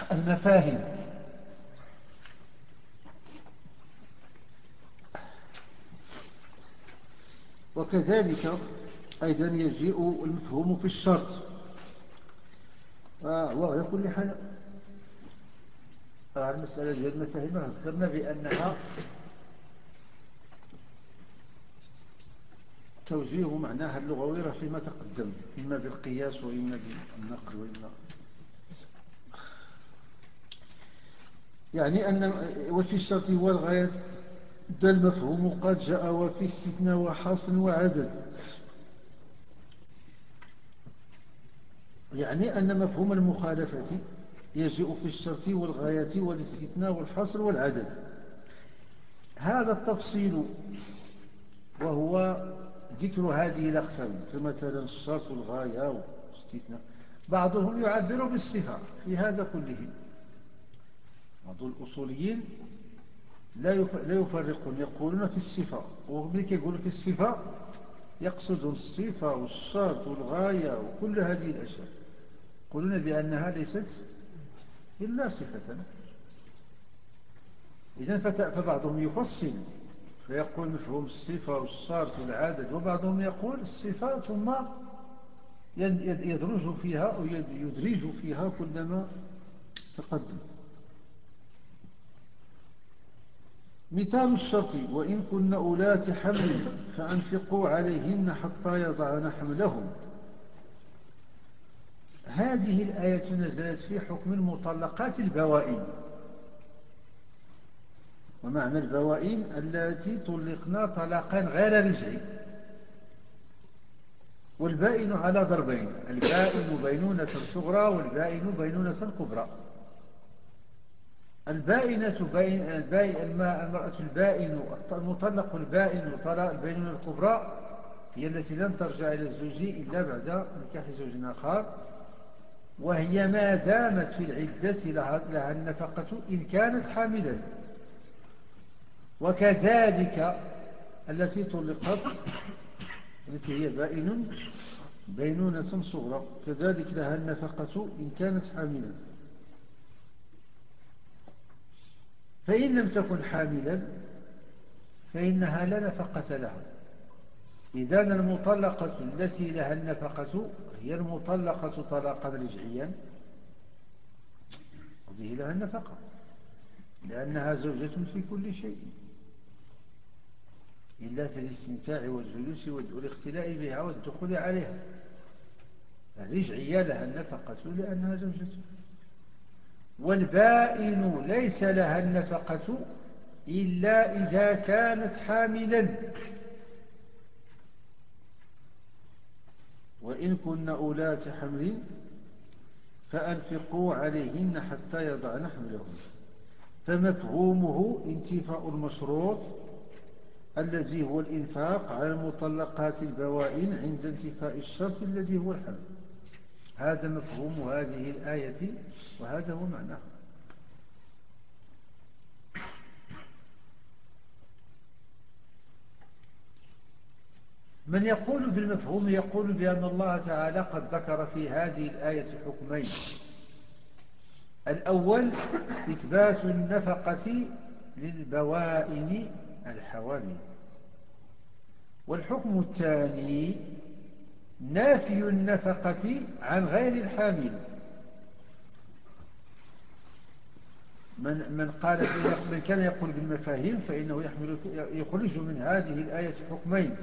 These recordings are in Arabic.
المفاهيم. وكذلك أيضا يجيء المفهوم في الشرط. وعلى كل حال المسألة ديال المفاهيم ذكرنا بأنها توجيه معناها اللغوي راه فيما تقدم، إما بالقياس وإما بالنقل وإما يعني أن وفي الشرط والغاية ده المفهوم قد جاء، وفي استثناء وحصر وعدد. يعني أن مفهوم المخالفة يجيء في الشرط والغاية والاستثناء والحصر والعدد. هذا التفصيل وهو ذكر هذه الأقسام، فمثلا الشرط والغاية والاستثناء، بعضهم يعبر بالصفة في هذا كله. بعض الأصوليين لا يفرقون، يقولون في الصفة، وملك يقول في الصفة يقصد الصفة والشرط والغاية وكل هذه الأشياء، يقولون بأنها ليست إلا صفة. إذن فبعضهم يفصل فيقول مفهوم الصفة والشرط والعدد، وبعضهم يقول الصفة ثم يدرج فيها أو يدرج فيها كلما تقدم. مثال الشرط: وإن كن أولات حمل فأنفقوا عليهن حتى يضعن حملهم. هذه الآية نزلت في حكم المطلقات البوائن. ومعنى البوائن التي طلقنا طلاقا غير رجعي. والبائن على ضربين: البائن بينونة صغرى والبائن بينونة كبرى. المرأة البائن المطلق البائن طلاق البينونة الكبرى هي التي لم ترجع إلى الزوج إلا بعد نكاح زوج آخر، وهي ما دامت في العدة لها النفقة إن كانت حاملا. وكذلك التي طلقت التي هي بائن بينونة صغرى كذلك لها النفقة إن كانت حاملا. فإن لم تكن حاملا فإنها لا نفقة لها. إذن المطلقة التي لها النفقة هي المطلقة طلاقا رجعيا، هذه لها النفقة لأنها زوجة في كل شيء إلا في الاستمتاع والجلوس والاختلاء بها والدخول عليها. الرجعية لها النفقة لأنها زوجته. والبائن ليس لها النفقة إلا إذا كانت حاملا. وإن كن أولات حمل فأنفقوا عليهن حتى يضعن حملهن. فمفهومه انتفاء المشروط الذي هو الإنفاق على المطلقات البوائن عند انتفاء الشرط الذي هو الحمل. هذا مفهوم هذه الآية وهذا هو معناه. من يقول بالمفهوم يقول بأن الله تعالى قد ذكر في هذه الآية حكمين: الأول إثبات النفقة للبوائن الحوامل، والحكم الثاني نافي النفقة عن غير الحامل. من كان يقول بالمفاهيم فإنه يخرج من هذه الآية حكمين،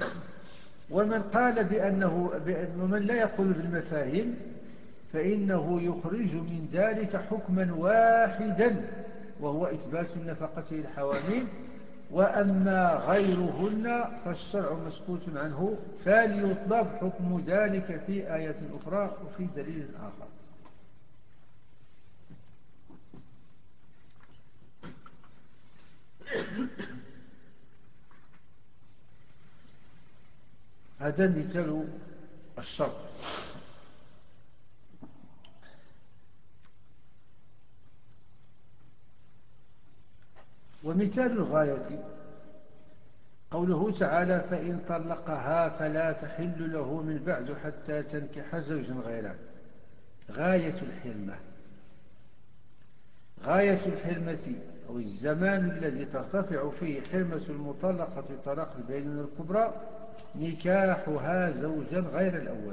ومن لا يقول بالمفاهيم فإنه يخرج من ذلك حكما واحدا وهو إثبات النفقة للحوامل. وأما غيرهن فالشرع مسكوت عنه، فليطلب حكم ذلك في آية أخرى وفي دليل آخر. هذا مثال الشرط. ومثال الغاية قوله تعالى: فإن طلقها فلا تحل له من بعد حتى تنكح زوجا غيره. غاية الحرمة غاية الحرمة أو الزمان الذي ترتفع فيه حرمة المطلقة طلاق البينونة الكبرى نكاحها زوجا غير الأول.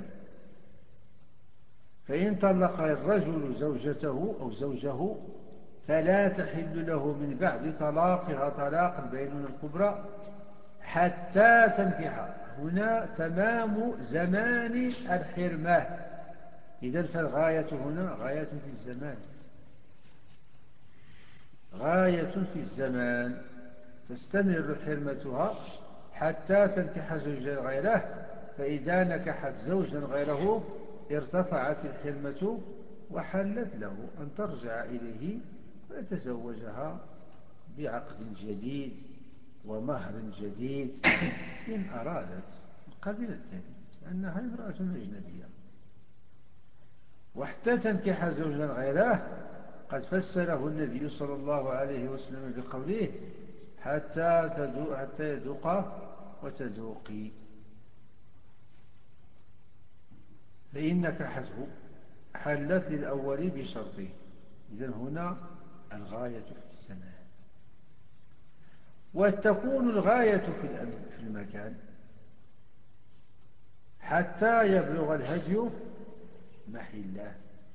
فإن طلق الرجل زوجته أو زوجه فلا تحل له من بعد طلاقها طلاق البينونة الكبرى حتى تنكح. هنا تمام زمان الحرمة. إذن فالغاية هنا غاية في الزمان، غاية في الزمان، تستمر حرمتها حتى تنكح زوجا غيره. فإذا نكحت زوجا غيره ارتفعت الحرمة وحلت له أن ترجع إليه ويتزوجها بعقد جديد ومهر جديد إن أرادت، قبلت ذلك لأنها امرأة أجنبية. وحتى تنكح زوجا غيره قد فسره النبي صلى الله عليه وسلم بقوله حتى يذوق وتذوقي. فإن نكحته حلت للأول بشرطه. إذن هنا الغاية في الزمان. وتكون الغاية في المكان حتى يبلغ الهدي محله،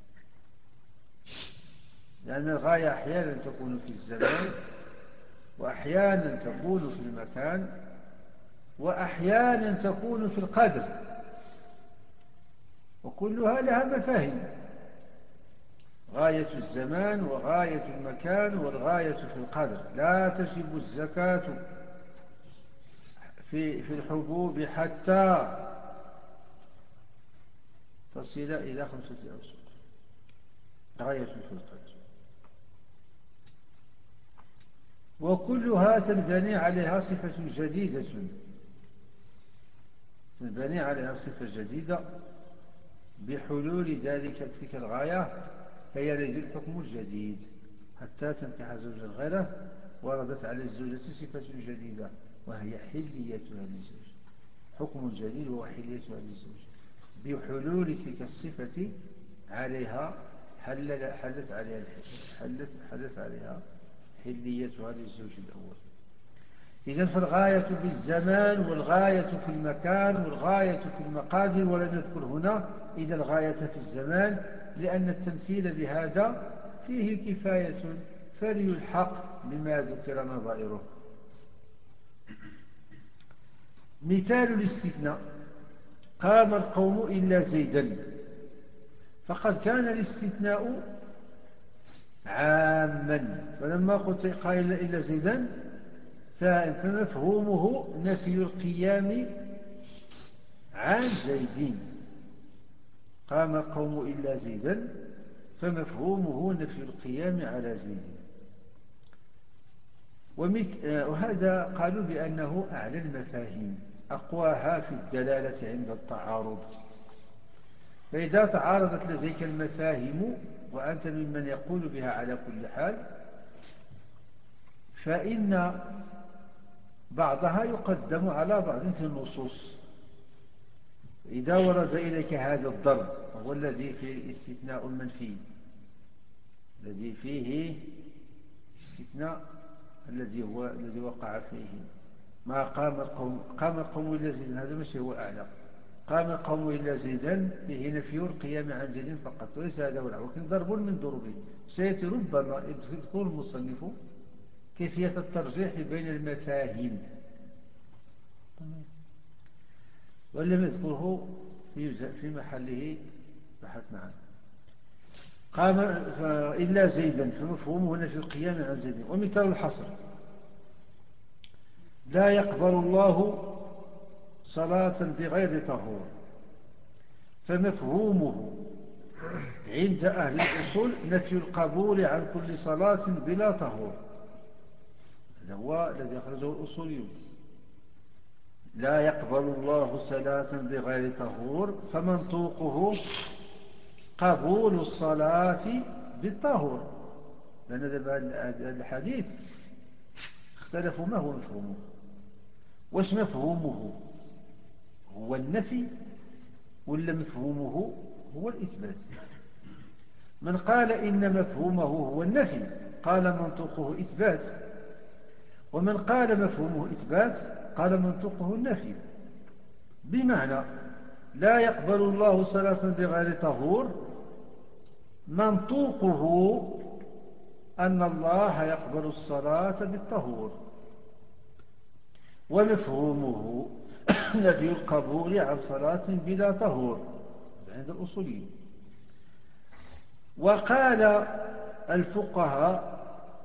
لأن الغاية أحيانا تكون في الزمان وأحيانا تكون في المكان وأحيانا تكون في القدر، وكلها لها مفاهيم: غاية الزمان وغاية المكان والغاية في القدر. لا تجب الزكاة في الحبوب حتى تصل إلى 5 أوسق، غاية في القدر. وكلها تنبني عليها صفة جديدة، تنبني عليها صفة جديدة بحلول تلك الغاية، فيرد الحكم الجديد. حتى تنكح زوجا غيره وردت على الزوجة صفة جديدة وهي حليتها للزوج، حكم جديد وهو حليتها للزوج. بحلول تلك الصفة عليها حلت عليها حليتها للزوج الأول. إذن فالغاية في الزمان والغاية في المكان والغاية في المقادير، ولم يذكر هنا إذا الغاية في الزمان لأن التمثيل بهذا فيه كفاية، فليلحق بما ذكر نظائره. مثال الاستثناء: قام القوم إلا زيدا. فقد كان الاستثناء عاما، فلما قيل إلا زيدا فمفهومه نفي القيام عن زيد. قام القوم إلا زيدا فمفهومه نفي القيام على زيد. وهذا قالوا بأنه أعلى المفاهيم، أقواها في الدلالة عند التعارض. فإذا تعارضت لديك المفاهيم وأنت ممن يقول بها على كل حال، فإن بعضها يقدم على بعض في النصوص. إذا ورد إليك هذا الضرب وهو الذي فيه استثناء المنفي، الذي فيه استثناء الذي وقع فيه ما قام القوم إلا زيدا، هذا مش هو أعلى. قام القوم إلا زيدا فيه نفي القيام عن زيد فقط، وليس هذا هو الأعلى، ولكن ضرب من ضربه. سيأتي ربما يذكر المصنف كيفية الترجيح بين المفاهيم، ولم يذكره في محله بحثنا عنه. قام إلا زيدا فمفهومه نفي القيام عن زيد. ومثال الحصر: لا يقبل الله صلاة بغير طهور. فمفهومه عند أهل الأصول نفي القبول عن كل صلاة بلا طهور. هذا هو الذي أخرجه الأصوليون. لا يقبل الله صلاة بغير طهور، فمنطوقه قبول الصلاة بالطهور. لأن هذا الحديث اختلفوا ما هو مفهومه. واش مفهومه هو النفي ولا مفهومه هو الإثبات؟ من قال إن مفهومه هو النفي قال منطوقه إثبات، ومن قال مفهومه إثبات قال منطوقه النفي. بمعنى لا يقبل الله صلاة بغير طهور، منطوقه أن الله يقبل الصلاة بالطهور، ومفهومه نفي القبول عن صلاة بلا طهور عند الأصوليين. وقال الفقهاء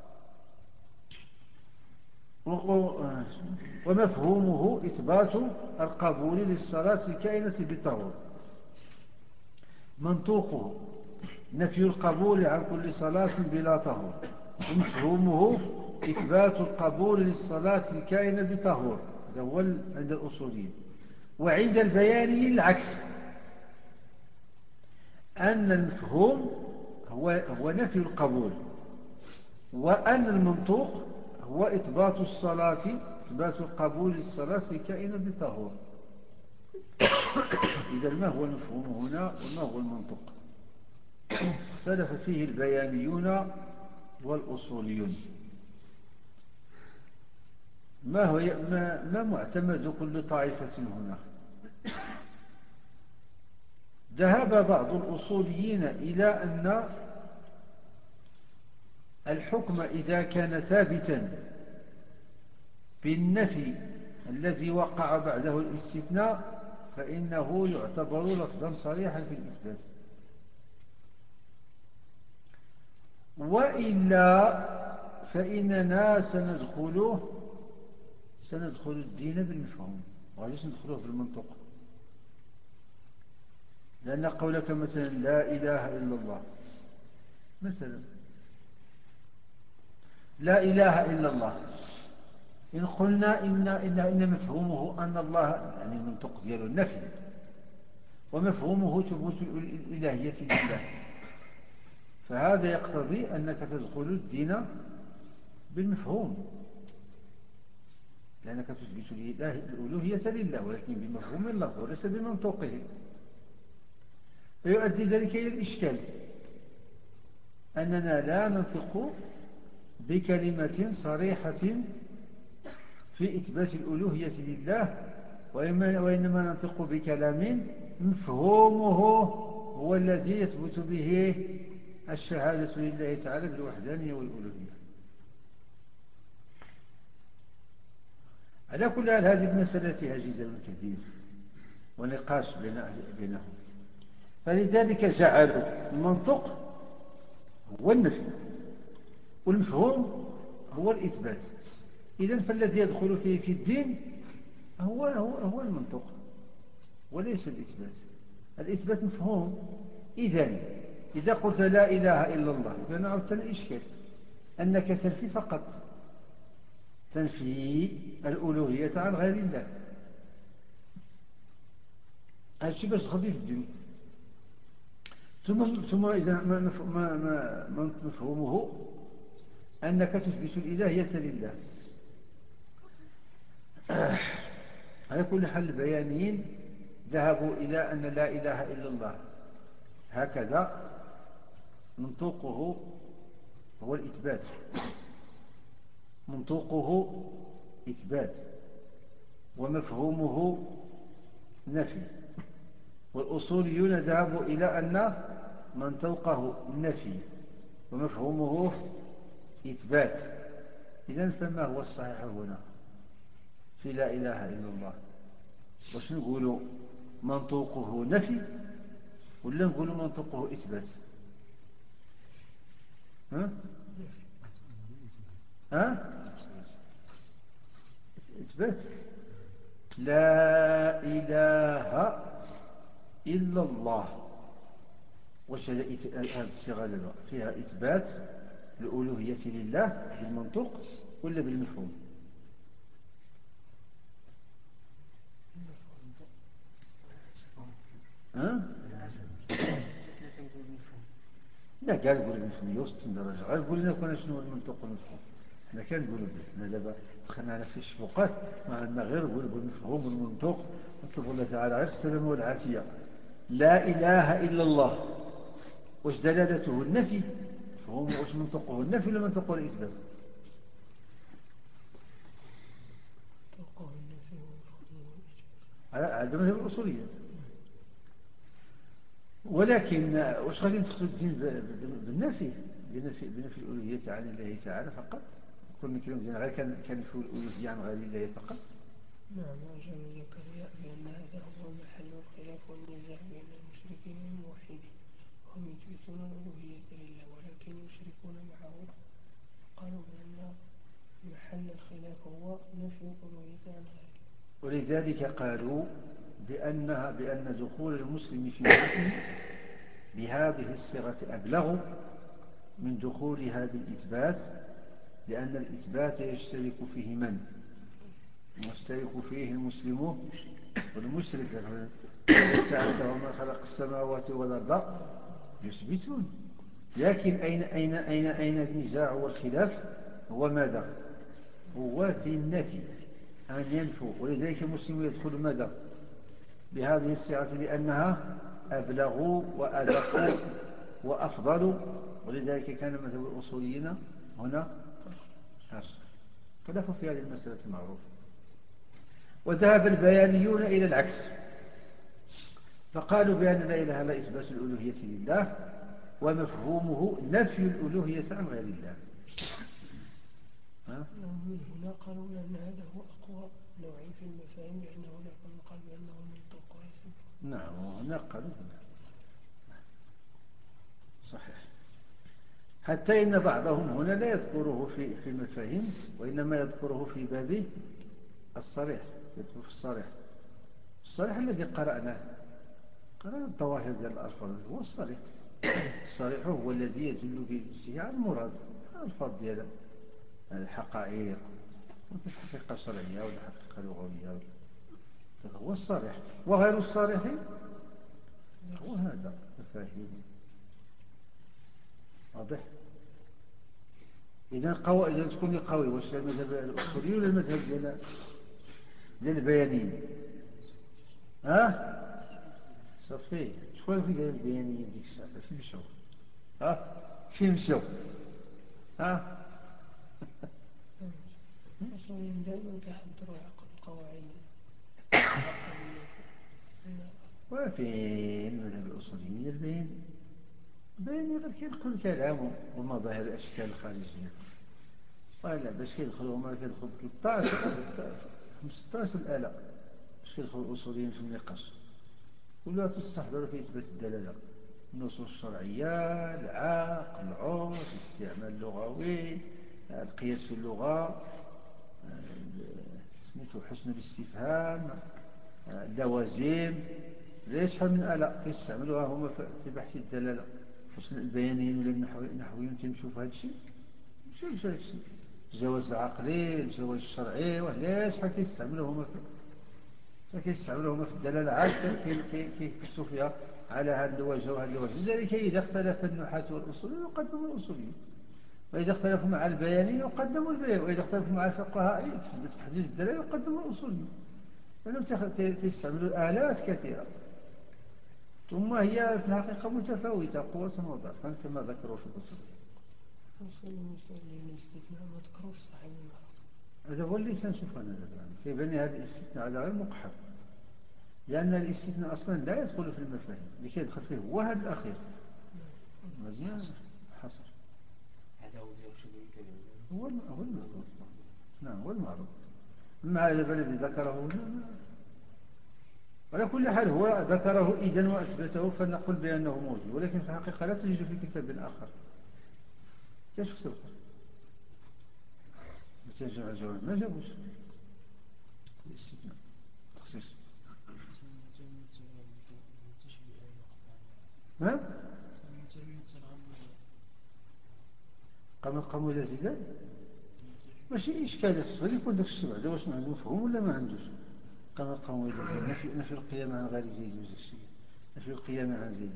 ومفهومه إثبات القبول للصلاة الكائنة بالطهور، منطوقه نفي القبول عن كل صلاة بلا طهور، ومفهومه إثبات القبول للصلاة الكائنة بطهور. هذا هو عند الأصوليين. وعند البيانيين العكس، أن المفهوم هو نفي القبول، وأن المنطوق هو إثبات الصلاة، إثبات القبول للصلاة الكائنة بطهور. إذا ما هو المفهوم هنا وما هو المنطوق؟ اختلف فيه البيانيون والأصوليون. ما معتمد كل طائفة هنا؟ ذهب بعض الأصوليين إلى أن الحكم إذا كان ثابتا بالنفي الذي وقع بعده الاستثناء فإنه يعتبر لفظا صريحا في الإثبات، وإلا فإننا سندخل الدين بالمفهوم وغاديش ندخله بالمنطق. لأن قولك مثلا لا إله إلا الله، مثلا لا إله إلا الله، إن قلنا إن مفهومه أن الله، يعني المنطق دياله النفي، ومفهومه ثبوت الإلهية لله، فهذا يقتضي أنك تدخل الدين بالمفهوم، لأنك تثبت الألوهية لله ولكن بمفهوم اللفظ وليس بمنطوقه. فيؤدي ذلك إلى الإشكال أننا لا ننطق بكلمة صريحة في إثبات الألوهية لله، وإنما ننطق بكلام مفهومه هو الذي يثبت به الشهادة لله تعالى بالوحدانية والألوهية. على كل حال هذه المسألة فيها جدل كبير ونقاش بينهم، فلذلك جعلوا المنطق هو النفي والمفهوم هو الإثبات. إذن فالذي يدخل فيه في الدين هو المنطق وليس الإثبات. الإثبات مفهوم. إذا قلت لا إله إلا الله فأنا عودتنا إشكال أنك تنفي فقط، تنفي الألوهية عن غير الله. هذا الشيء باش تدخل في الدين. ثم إذا مفهومه أنك تثبت الإلهية لله. على كل حال البيانيين ذهبوا إلى أن لا إله إلا الله هكذا منطوقه هو الإثبات، منطوقه إثبات ومفهومه نفي. والأصوليون ذهبوا إلى أن منطوقه نفي ومفهومه إثبات. إذن فما هو الصحيح هنا في لا إله إلا الله؟ واش نقولوا منطوقه نفي ولا نقولوا منطوقه إثبات؟ ها؟ إثبات. لا إله إلا الله، واش هذه الصيغة فيها إثبات الألوهية لله بالمنطق ولا بالمفهوم؟ ها؟ لا قال نقول بالمفهوم 160 درجة. غير قول لنا كنا شنو المنطق والمفهوم. حنا كنقولوا به. حنا دابا دخلنا على في الشفقات ما عندنا غير نقول بالمفهوم والمنطق، نطلب الله تعالى غير السلامة والعافية. لا إله إلا الله واش دلالته النفي مفهومه واش منطقه النفي ولا منطقه الإثبات؟ منطقه النفي ومفهومه الإثبات. هذا مذهب الأصولية. ولكن واش غادي ندخلوا الدين بالنفي، بنفي الألوهية عن الله تعالى فقط؟ كنا كلمة غير كان في الألوهية عن غير الله فقط؟ نعم. أجاب زكريا بأن هذا هو محل الخلاف والنزاع بين المشركين والموحدين، وهم يثبتون الألوهية لله ولكن يشركون معه. قالوا بأن محل الخلاف هو نفي الألوهية عن غيره. ولذلك قالوا بأن دخول المسلم في الدين بهذه الصيغة أبلغ من دخولها بالإثبات، لأن الإثبات يشترك فيه من؟ يشترك فيه المسلم والمشرك. سألتهم من خلق السماوات والأرض يثبتون. لكن أين النزاع والخلاف؟ هو ماذا؟ هو في النفي، أن ينفوا. ولذلك المسلم يدخل ماذا؟ بهذه الصيغة لأنها أبلغ وأدق وأفضل. ولذلك كان مذهب الأصوليين هنا أرجح. خلافوا في هذه المسألة المعروفة. وذهب البيانيون إلى العكس، فقالوا بأن لا إله إلا إثبات الألوهية لله، ومفهومه نفي الألوهية عن غير الله. من هنا قالوا بأن هذا هو أقوى نوع في المفاهيم، لأنه لا يقال بأنه منطق ويصف. نعم، هنا قالوا صحيح. حتى إن بعضهم هنا لا يذكره في المفاهيم، وإنما يذكره في باب الصريح. يذكر في الصريح الذي قرأنا الظواهر ديال الألفاظ هو الصريح. الصريح هو الذي يدل بنفسه على المراد، الألفاظ ديال الحقائق، حقيقة شرعية ولا حقيقة لغوية، هو الصريح. وغير الصريح هو هذا مفاهيم. واضح؟ إذا تكون لي قوي، واش المذهب الأصولي ولا المذهب ديال البيانيين؟ صافي. شكون في ديال البيانيين ديك الساعة؟ فين مشاو؟ فين مشاو؟ الأصوليين دائما كيحضروا القواعد العقدية. وفين المذهب الأصولي؟ البياني غير كينقل كلامه ومظاهر الأشكال الخارجية. ولا باش كيدخلوا هما كيدخلوا ب 13 15 الآلة باش كيدخلوا الأصوليين في النقاش. كلها تستحضر في إثبات الدلالة، النصوص الشرعية، العقل، العرف، الاستعمال اللغوي، القياس في اللغة، سميتو حسن الاستفهام، اللوازم. ليش شحال من آلة كيستعملوها هما في بحث الدلالة؟ واش البيانيين ولا النحويين تيمشيو في هذا الشيء؟ ماشي في هذا الشيء. الجواز العقلي، الجواز الشرعي، وعلاش شحال كيستعملوا هما في الدلالة، عاد كيبحثوا فيها على هذا الوجه وهذا الوجه. لذلك إذا اختلف النحاة والأصوليين يقدموا الأصوليين، وإذا اختلفوا مع البيانيين يقدموا البيان، وإذا اختلفوا مع الفقهاء في تحديد الدلالة يقدموا الأصوليين، لأنهم تستعملوا آلات كثيرة. ثم هي في الحقيقة متفاوتة قوة وضعفا كما ذكروا في الأصول. الاستثناء ما ذكروش صاحب المعركة. هذا هو اللي سنشوف أنا الآن كيبان هذا الاستثناء هذا غير مقحم، لأن الاستثناء أصلا لا يدخل في المفاهيم، اللي كيدخل فيه هو هذا الأخير. مزيان حصر. هذا هو اللي يرشد الكلام. هو المذكور. نعم هو المعروف. أما هذا الذي ذكره هنا على كل حال هو ذكره إذن وأثبته فنقول بأنه موجود، ولكن في الحقيقة لا تجد في كتاب آخر. كيف كتب آخر؟ بتنجمع الجواب ما جابوش الاستثناء تخصيص. قاموا إلى زيدان ماشي إشكال، يخص يكون داك الشيء بعدا واش ما عنده مفهوم ولا ما عندوش. قاموا إلى زيدان نفي القيام عن غير زيد وداك الشيء، نفي القيام عن زيد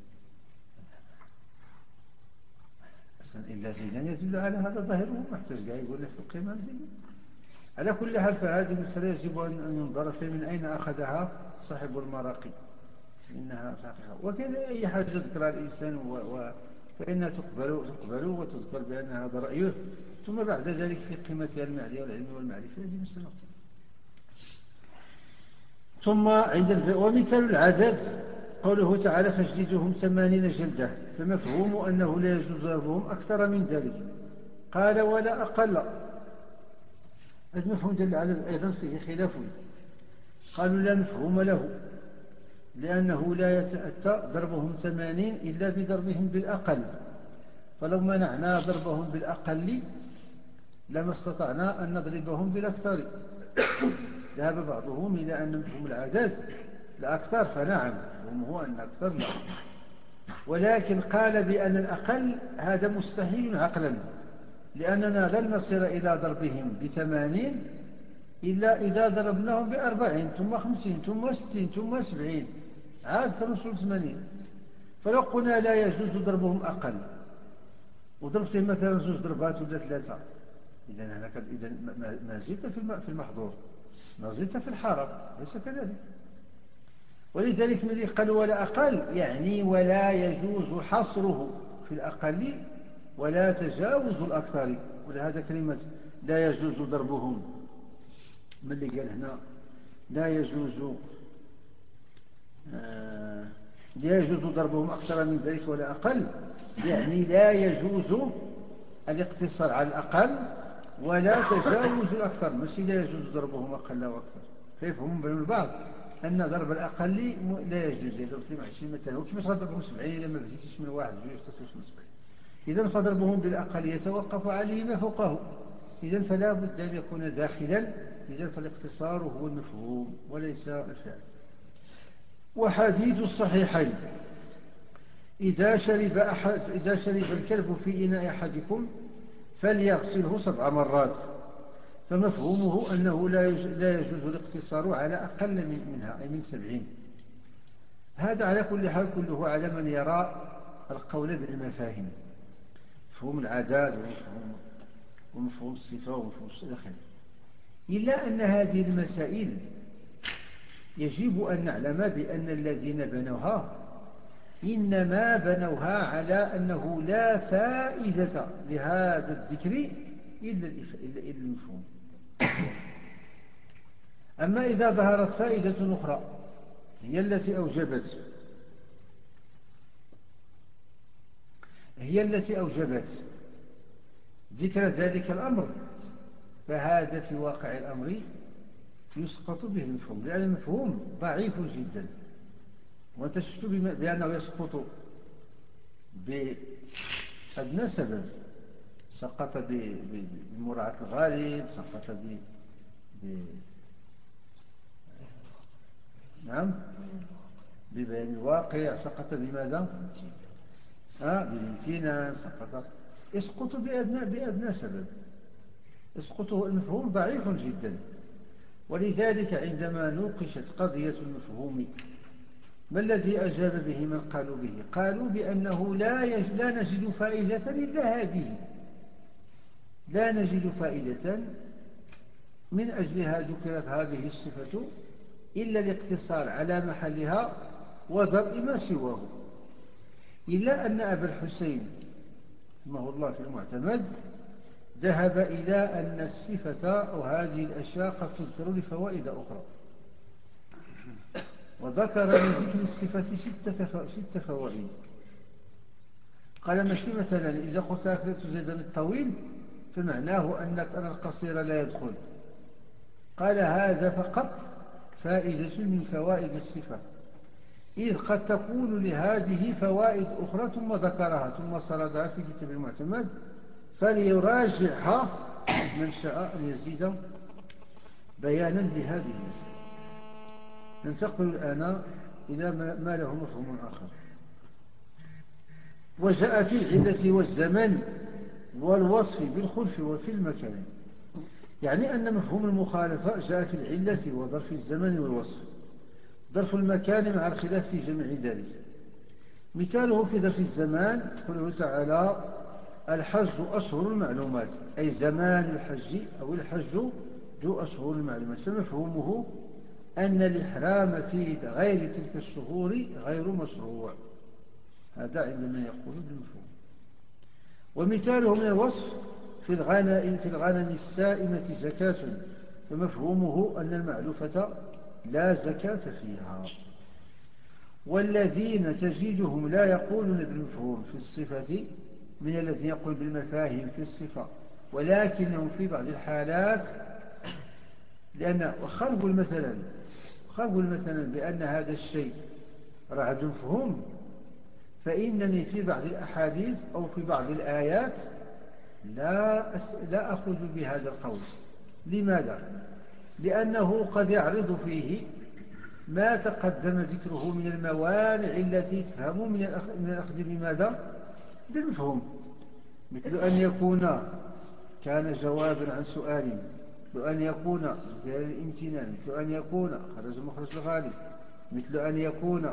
أصلا إلا زيدان يدل على هذا ظاهره، محتاج كاع يقول نفي القيام عن زيد. على كل حال فهذه المسألة يجب أن ينظر فيها من أين أخذها صاحب المراقي، إنها في الحقيقة وكان أي حاجة ذكرها الإنسان فإنها تقبل وتذكر بأن هذا رأيه، ثم بعد ذلك في قيمتها المالية والعلم والمعرفة هذه مسألة. ثم ومثال العدد قوله تعالى فاجلدوهم 80 جلدة، فمفهوم أنه لا يجوز ضربهم أكثر من ذلك. قال ولا أقل. هذا مفهوم دل العدد أيضا فيه خلاف، قالوا لا مفهوم له، لأنه لا يتأتى ضربهم 80 إلا بضربهم بالأقل، فلو منعنا ضربهم بالأقل لما استطعنا أن نضربهم بالأكثر. ذهب بعضهم إلى أن مفهوم العدد الأكثر، فنعم مفهومه أن أكثر لا، ولكن قال بأن الأقل هذا مستحيل عقلا، لأننا لن نصل إلى ضربهم ب80 إلا إذا ضربناهم ب40 ثم 50 ثم 60 ثم 70 عاد فنوصل 80. فلو قلنا لا يجوز ضربهم أقل وضربتهم مثلا 2 ضربات ولا 3، إذن ما زلت في المحظور، ما زلت في الحرام، ليس كذلك. ولذلك من قال ولا أقل يعني ولا يجوز حصره في الأقل ولا تجاوز الأكثر. ولهذا كلمة لا يجوز ضربهم، من اللي قال هنا لا يجوز ضربهم أكثر من ذلك ولا أقل، يعني لا يجوز الاقتصار على الأقل ولا تجاوز الأكثر، ماشي لا يجوز ضربهم أقل وأكثر. فيفهم بين البعض أن ضرب الأقل لا يجوز. إذا ضربتهم 20 مثلا وكيفاش غضربهم 70 إذا ما بديتيش من 1 2 حتى توصل 70؟ إذن فضربهم بالأقل يتوقف عليه ما فوقه، إذن فلا بد أن يكون داخلا. إذن فالاقتصار هو المفهوم وليس الفعل. وحديث الصحيحين إذا شرب الكلب في إناء أحدكم فليغسله 7 مرات، فمفهومه أنه لا يجوز الاقتصار على أقل منها أي من 70. هذا على كل حال كله على من يرى القول بالمفاهيم، مفهوم العداد ومفهوم الصفة ومفهوم الآخر. إلا أن هذه المسائل يجب أن نعلم بأن الذين بنوها إنما بنوها على أنه لا فائدة لهذا الذكر إلا المفهوم. أما إذا ظهرت فائدة أخرى هي التي أوجبت ذكر ذلك الأمر، فهذا في واقع الأمر يسقط به المفهوم، لأن المفهوم ضعيف جدا. وأنت شفت بأنه يسقط بأدنى سبب، سقط بمراعاة الغالب، سقط نعم ببيان الواقع، سقط بماذا؟ بالامتنان، يسقط بأدنى سبب، يسقط. المفهوم ضعيف جدا. ولذلك عندما نوقشت قضية المفهوم ما الذي أجاب به من قالوا به؟ قالوا بأنه لا نجد فائدة إلا هذه، لا نجد فائدة من أجلها ذكرت هذه الصفة إلا الاقتصار على محلها وضرب ما سواه. إلا أن أبا الحسين رحمه الله في المعتمد ذهب إلى أن الصفة أو هذه الأشياء قد تذكر لفوائد أخرى، وذكر من ذكر الصفة 6 فوائد. قال ماشي مثلا إذا قلت أكلت زيدا الطويل فمعناه أن القصير لا يدخل. قال هذا فقط فائدة من فوائد الصفة، إذ قد تكون لهذه فوائد أخرى، ثم ذكرها ثم سردها في كتاب المعتمد، فليراجعها من شاء أن يزيد بيانا بهذه المسألة. ننتقل الآن إلى ما له مفهوم آخر. وجاء في العلة والزمان والوصف بالخلف وفي المكان، يعني أن مفهوم المخالفة جاء في العلة وظرف الزمان والوصف، ظرف المكان مع الخلاف في جميع ذلك. مثاله في ظرف الزمان قوله تعالى الحج أشهر المعلومات، أي زمان الحج أو الحج ذو أشهر المعلومات. فمفهومه أن الإحرام في غير تلك الشهور غير مشروع. هذا عند من يقول بالمفهوم. ومثاله من الوصف في الغنم السائمة زكاة، فمفهومه أن المعلوفة لا زكاة فيها. والذين تجدهم لا يقولون بالمفهوم في الصفة من الذين يقول بالمفاهيم في الصفة، ولكنهم في بعض الحالات، لأن وخلقوا مثلا بأن هذا الشيء راه عنده مفهوم، فإنني في بعض الأحاديث أو في بعض الآيات لا أخذ بهذا القول. لماذا؟ لأنه قد يعرض فيه ما تقدم ذكره من الموانع التي تفهم من الأخذ بماذا؟ بالمفهوم، مثل أن يكون كان جوابا عن سؤال، مثل أن يكون ذكر الامتنان، مثل أن يكون خرج مخرج الغالب، مثل أن يكون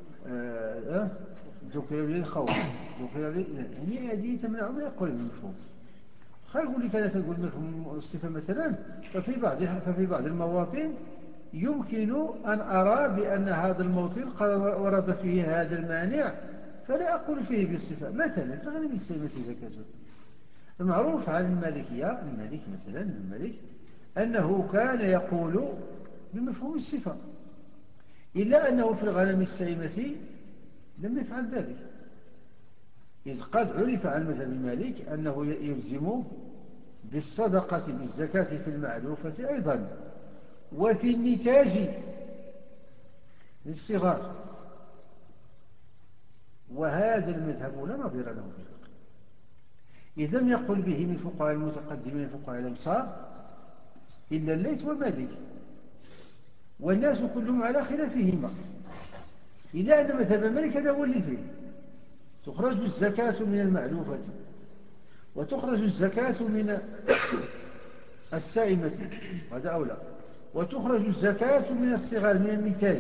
ذكر للخوف، يعني هذه تمنع من يقول بالمفهوم. خلينا نقول لك أنا تقول مفهوم الصفة مثلا، ففي بعض المواطن يمكن أن أرى بأن هذا الموطن قد ورد فيه هذا المانع، فلا أقول فيه بالصفة. مثلا في غنم السائمة زكاة، المعروف عن المالكية، الملك أنه كان يقول بمفهوم الصفة، إلا أنه في الغنم السائمة لم يفعل ذلك، إذ قد عرف عن مذهب مالك أنه يلزم بالصدقة بالزكاة في المعلوفة أيضا، وفي النتاج للصغار. وهذا المذهب لا نظير له في الفقه، إذ لم يقل به من فقهاء المتقدمين من فقهاء الأمصار إلا الليث ومالك، والناس كلهم على خلافهما، إلا أن مذهب مالك هذا هو اللي فيه تخرج الزكاة من المعلوفة، وتخرج الزكاة من السائمة، هذا أولى، وتخرج الزكاة من الصغار، من النتاج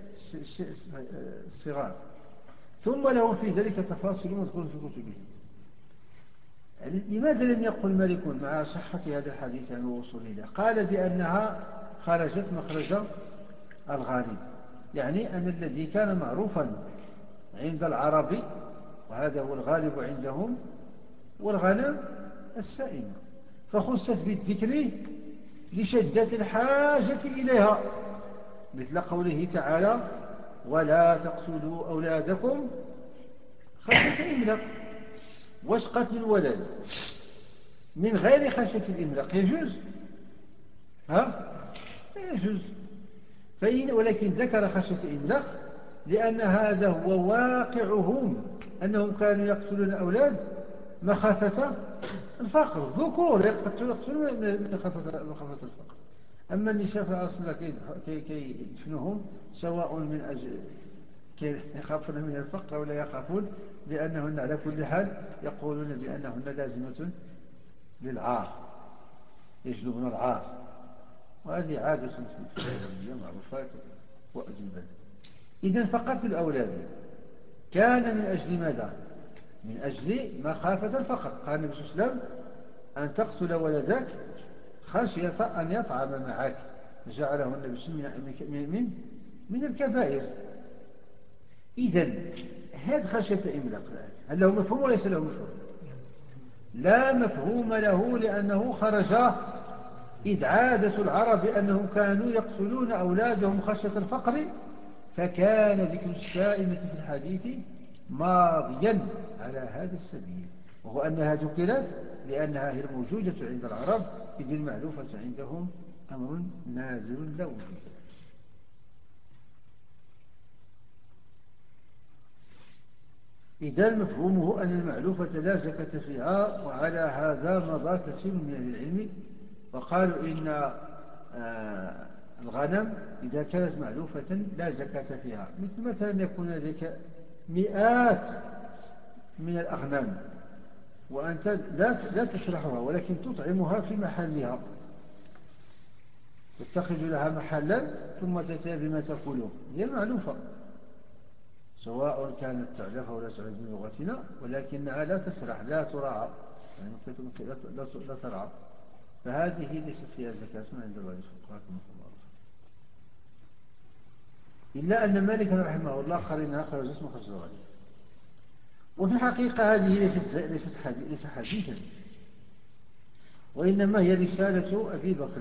الصغار، ثم لهم في ذلك تفاصيل مذكور في كتبهم. يعني لماذا لم يقل مالك مع صحة هذا الحديث عن وصوله له؟ قال بأنها خرجت مخرج الغالب، يعني أن الذي كان معروفا عند العرب وهذا هو الغالب عندهم والغنم السائمة، فخصت بالذكر لشدة الحاجة إليها، مثل قوله تعالى ولا تقتلوا أولادكم خشية إملاق. واش قتل الولد من غير خشية الإملاق يجوز؟ ها؟ لا يجوز. ولكن ذكر خشية الإملاق لأن هذا هو واقعهم، أنهم كانوا يقتلون أولاد مخافة الفقر، الذكور يقتلون مخافة الفقر. أما النساء فأصلا كيدفنوهم سواء من أجل يخافون من الفقر ولا يخافون، لأنهن على كل حال يقولون بأنهن لازمة للعار، يجلبون العار، وهذه عادة في الجاهلية معروفة وأجل. إذن فقتل الأولاد كان من أجل ماذا؟ من أجل مخافة الفقر. قال النبي صلى الله عليه وسلم أن تقتل ولدك خشية أن يطعم معك، جعله النبي صلى الله عليه وسلم من الكبائر. إذن هذا خشية إملاق هل له مفهوم وليس له مفهوم؟ لا مفهوم له، لأنه خرج، إذ عادة العرب أنهم كانوا يقتلون أولادهم خشية الفقر، فكان ذكر السائمة في الحديث ماضيا على هذا السبيل، وهو أنها ذكرت لأنها هي الموجودة عند العرب، إذ المعلوفة عندهم أمر نازل لا وجود له. إذا مفهومه أن المعلوفة لا زكاة فيها، وعلى هذا مضى كثير من أهل العلم وقالوا إن الغنم إذا كانت معلوفة لا زكاة فيها، مثلا يكون لديك مئات من الأغنام وأنت لا تسرحها ولكن تطعمها في محلها، تتخذ لها محلا ثم تأتي بما تأكله، هي المعلوفة سواء كانت تعلف أو لا تعلف بلغتنا، ولكنها لا تسرح لا تراعى، يعني لا ترعى، فهذه ليست فيها زكاة عند بعض الفقهاء كما معروف. إلا أن مالك رحمه الله قرنها خرجت مخرج الغالب، وفي الحقيقة هذه ليس حديثا، وإنما هي رسالة أبي بكر،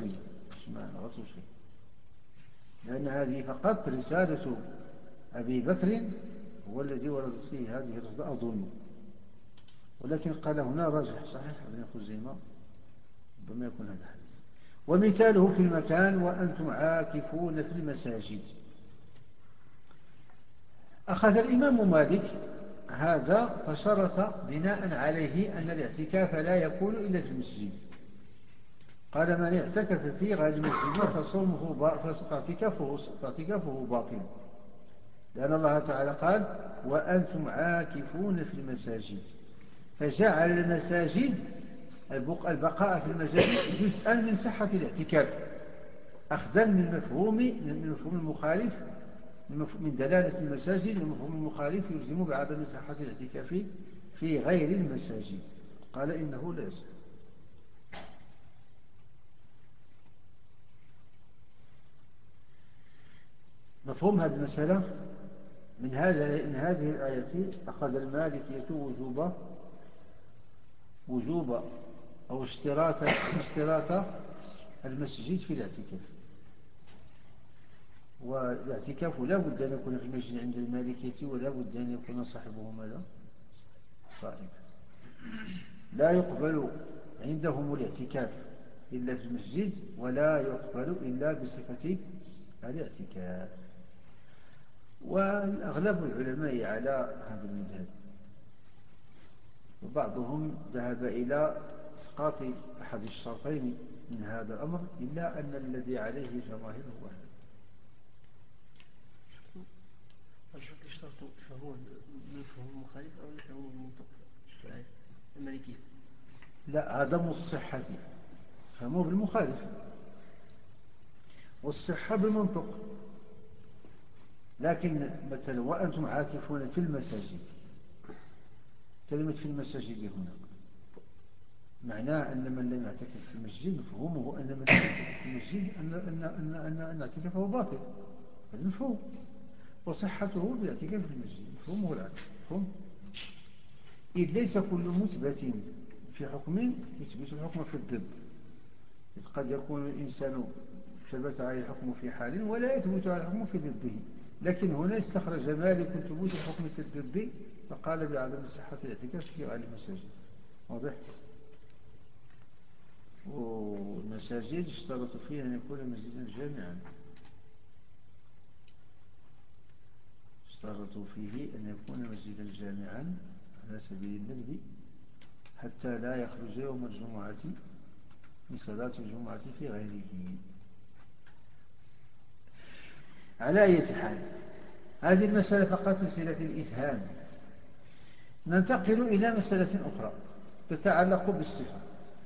لأن هذه فقط رسالة أبي بكر هو الذي وردت فيه هذه الرفضة أظن، ولكن قال هنا راجح صحيح ابن خزيمة ربما يكون هذا حديث. ومثاله في المكان وأنتم عاكفون في المساجد. أخذ الإمام مالك هذا فشرط بناء عليه أن الاعتكاف لا يكون إلا في المسجد. قال من اعتكف في غير المسجد فاعتكافه باطل، لأن الله تعالى قال وأنتم عاكفون في المساجد، فجعل المساجد البقاء في المساجد جزءا من صحة الاعتكاف، أخذا من مفهوم المخالف من دلالة المساجد، ومفهوم المخالف يلزم بعدم صحة الاعتكاف في غير المساجد. قال إنه لا يصح. مفهوم هذه المسألة من هذه الآية أخذ المالكية وجوب أو اشتراط المسجد في الاعتكاف. والاعتكاف لا بد أن يكون في المسجد عند المالكية، ولا بد أن يكون صاحبه ماذا؟ صائم. لا يقبل عندهم الاعتكاف إلا في المسجد، ولا يقبل إلا بصفة الاعتكاف. وأغلب العلماء على هذا المذهب، وبعضهم ذهب إلى إسقاط أحد الشرطين من هذا الأمر، إلا أن الذي عليه جماهير هو هذا. الشرط اشترط فهو مفهوم المخالف أو مفهوم المنطق المالكية؟ لا، عدم الصحة فهمه بالمخالف، والصحة بالمنطق. لكن مثلا وأنتم عاكفون في المساجد، كلمة في المساجد هنا معناه أن من لم يعتكف في المسجد مفهومه أن من لم يعتكف في المسجد أن اعتكافه باطل، هذا مفهوم. وصحته بالاعتكاف في المسجد مفهومه العكس. إذ ليس كل مثبت في حكم يثبت الحكم في الضد. إذ قد يكون الإنسان ثبت عليه الحكم في حال ولا يثبت على الحكم في ضده، لكن هنا استخرج مالك ثبوت الحكم في الضد فقال بعدم صحة الاعتكاف في غير المساجد. واضح؟ والمساجد اشترطوا فيه أن يكون مسجدا جامعا، اشترطوا فيه أن يكون مسجدا جامعا على سبيل الندب، حتى لا يخرج يوم الجمعة من صلاة الجمعة في غيره. على أي حال، هذه المسألة فقط مسألة الإفهام. ننتقل إلى مسألة أخرى تتعلق بالصفة.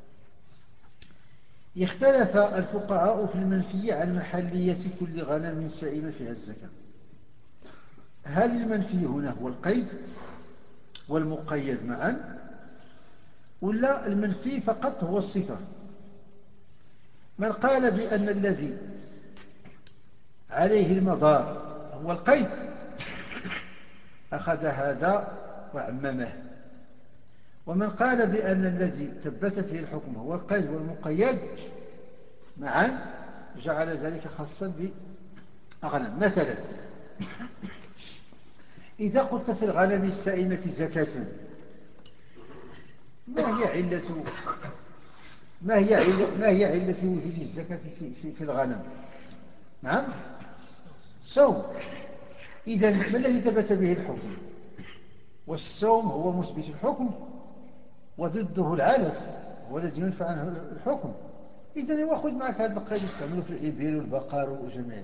اختلف الفقهاء في المنفي عن محلية كل غنم سائمة فيها الزكاة. هل المنفي هنا هو القيد والمقيد معا، ولا المنفي فقط هو الصفة؟ من قال بأن الذي عليه المدار هو القيد أخذ هذا وعممه، ومن قال بأن الذي ثبت فيه الحكم هو القيد والمقيد معا جعل ذلك خاصا بأغنم. مثلا إذا قلت في الغنم السائمة زكاة، ما هي علة وجود الزكاة في الغنم؟ نعم، صوم. إذن ما الذي ثبت به الحكم؟ والصوم هو مثبت الحكم، وضده العلف هو الذي ينفع عنه الحكم. إذن وخذ معك هذا القيد يستعمله في الإبل والبقر وجميعها.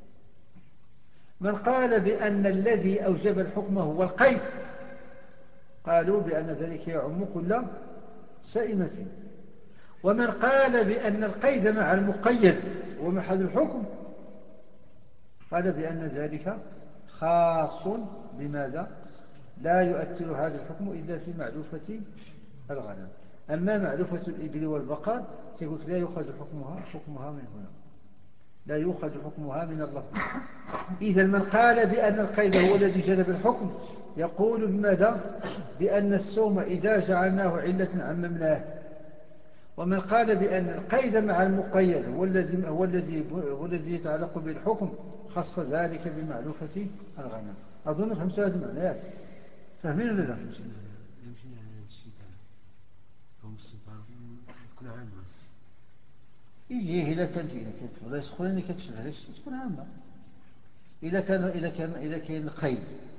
من قال بأن الذي أوجب الحكم هو القيد قالوا بأن ذلك يعم كل سائمة. ومن قال بأن القيد مع المقيد هو محل الحكم قال بأن ذلك خاص بماذا؟ لا يؤثر هذا الحكم إلا في معلوفة الغنم. أما معلوفة الإبل والبقر تقول لا يؤخذ حكمها من هنا. لا يؤخذ حكمها من اللفظ. إذا من قال بأن القيد هو الذي جلب الحكم يقول بماذا؟ بأن الصوم إذا جعلناه علة عممناه. ومن قال بأن القيد مع المقيد هو الذي يتعلق بالحكم خص ذلك بمعلوفة الغنم. أظن فهمت هذا المعنى. فاهمين ولا لا؟ يمشي على الشيء هم السلطان تكون عامة. إيه إذا كانت ولا يسخلني كتشبه هذاك الشيء تكون عامة. إذا كان القيد،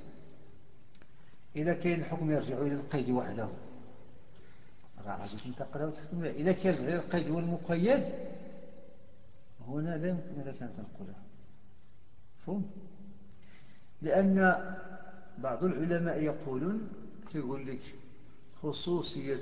إذا كان الحكم يرجع إلى القيد وحده راه غادي تنتقله وتحكم به. إذا كان يرجع إلى القيد والمقيد هنا لا يمكن لك أن تنقلها. فهم؟ لأن بعض العلماء يقول لك خصوصية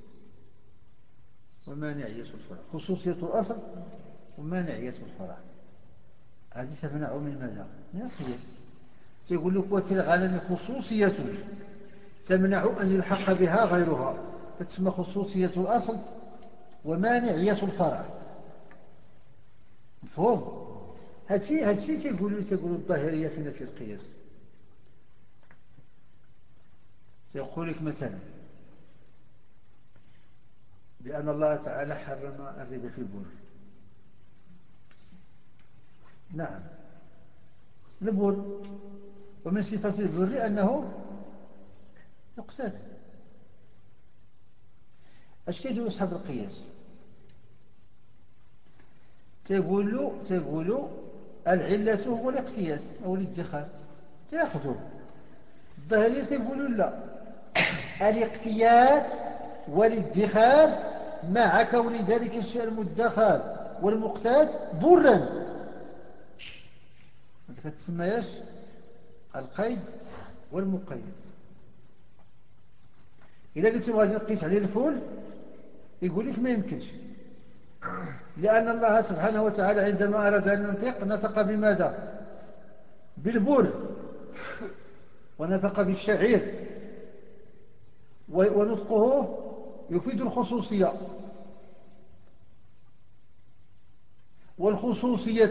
ومانعية الفرع، خصوصية الأصل ومانعية الفرع، هذه تمنع من ماذا؟ من القياس. يقول لك وفي الغنم خصوصية تمنع أن يلحق بها غيرها فتسمى خصوصية الأصل ومانعية الفرع. مفهوم؟ هذا الشيء تقولوا الظاهرية في نفي القياس. يقول لك مثلا بأن الله تعالى حرم الربا في البر. نعم البر، ومن صفات البر أنه يقتات. اش كيديروا أصحاب القياس؟ تيقولوا العلة هو الاقتياس أو الادخار. تأخذوا الظاهرية تيقولوا لا، الاقتيات والادخار مع كون ذلك الشيء المدخر والمقتات برا. انت كتسمياش القيد والمقيد. إذا قلت غادي نقيس عليه الفول يقول لك ما يمكنش، لأن الله سبحانه وتعالى عندما أراد أن نطق بماذا؟ بالبر، ونطق بالشعير، ونطقه يفيد الخصوصية، والخصوصية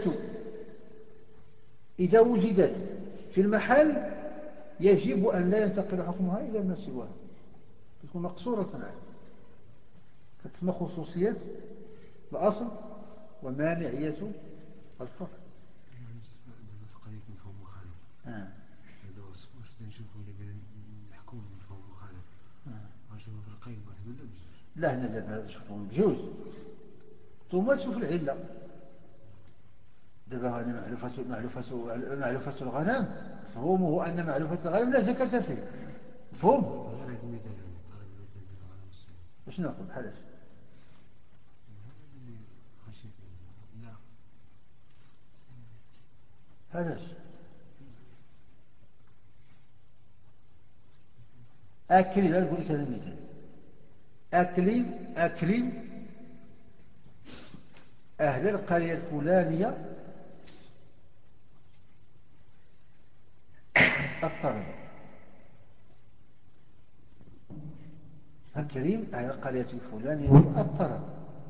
إذا وجدت في المحل يجب أن لا ينتقل حكمها إلى ما سواها، تكون مقصورة عنه، فتسمى خصوصية الأصل ومانعية الفرع. قضية مفهوم مخالف. هذا واش نشوفوا الحكم مفهوم مخالف. ونشوفوا في القيد واحد ولا بجوج؟ لا هنا دابا نشوفهم بجوج. ثم تشوف العلة. دابا هذه معلوفة الغنم مفهومه أن معلوفة الغنم لا زكاة فيه. مفهوم؟ غير هذا المثال هذا المثال ديال الغنم السائل. واش ناخذ بحالاش؟ لا علاش؟ أكرم، لا نقول لك أنا مثال. أكرم أهل القرية الفلانية الطلبة. أكرم أهل القرية الفلانية الطلبة،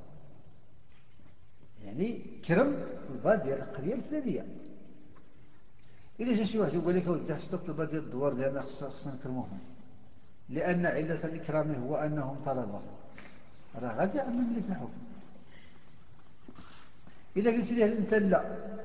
يعني كرم الطلبة ديال القرية الفلانية. إذا جا شي واحد يقول لك أودي حتى الطلبة ديال الدوار ديالنا خصنا نكرموهم لأن علة الإكرام هو أنهم طلبة، راه غادي يعمم لك الحكم. إذا قلت لي أنت لا،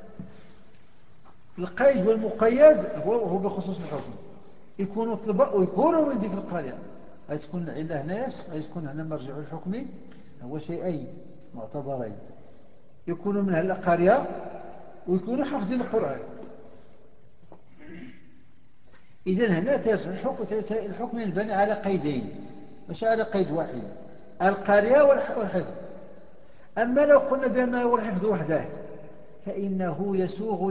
القيد والمقيد هو بخصوص الحكم، يكونوا طلبة ويكونوا من ديك القرية، غتكون العلة هناياش، غتكون هنا مرجع الحكم هو شيئين معتبرين، يكونوا من أهل القرية ويكونوا حافظين القرآن. إذن هنا ترجع الحكم ينبني على قيدين مش على قيد واحد، القرية والحفظ. أما لو قلنا بأنه هو الحفظ وحده فإنه يسوغ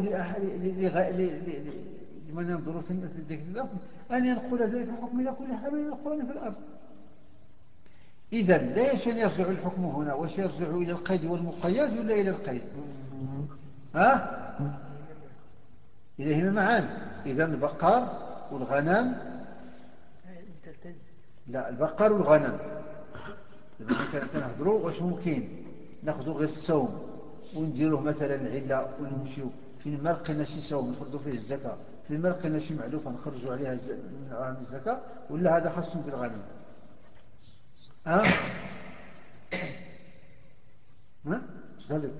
لمن ينظر في ذلك اللفظ أن ينقل ذلك الحكم إلى كل حامل من القرآن في الأرض. إذن ليش يرجع الحكم هنا؟ واش يرجع إلى القيد والمقيد ولا إلى القيد؟ إذا معان. إذن البقر والغنم، لا البقر والغنم كنهضروا واش ممكن ناخذوا غير الصوم ونديروه مثلا علة ونمشيو فين ما لقينا شي سوم نفرضوا فيه الزكاة، فين ما لقينا شي معلوفة نخرجوا عليها من الزكاة، ولا هذا خاص بالغنم؟ ها؟ ها؟ ذلك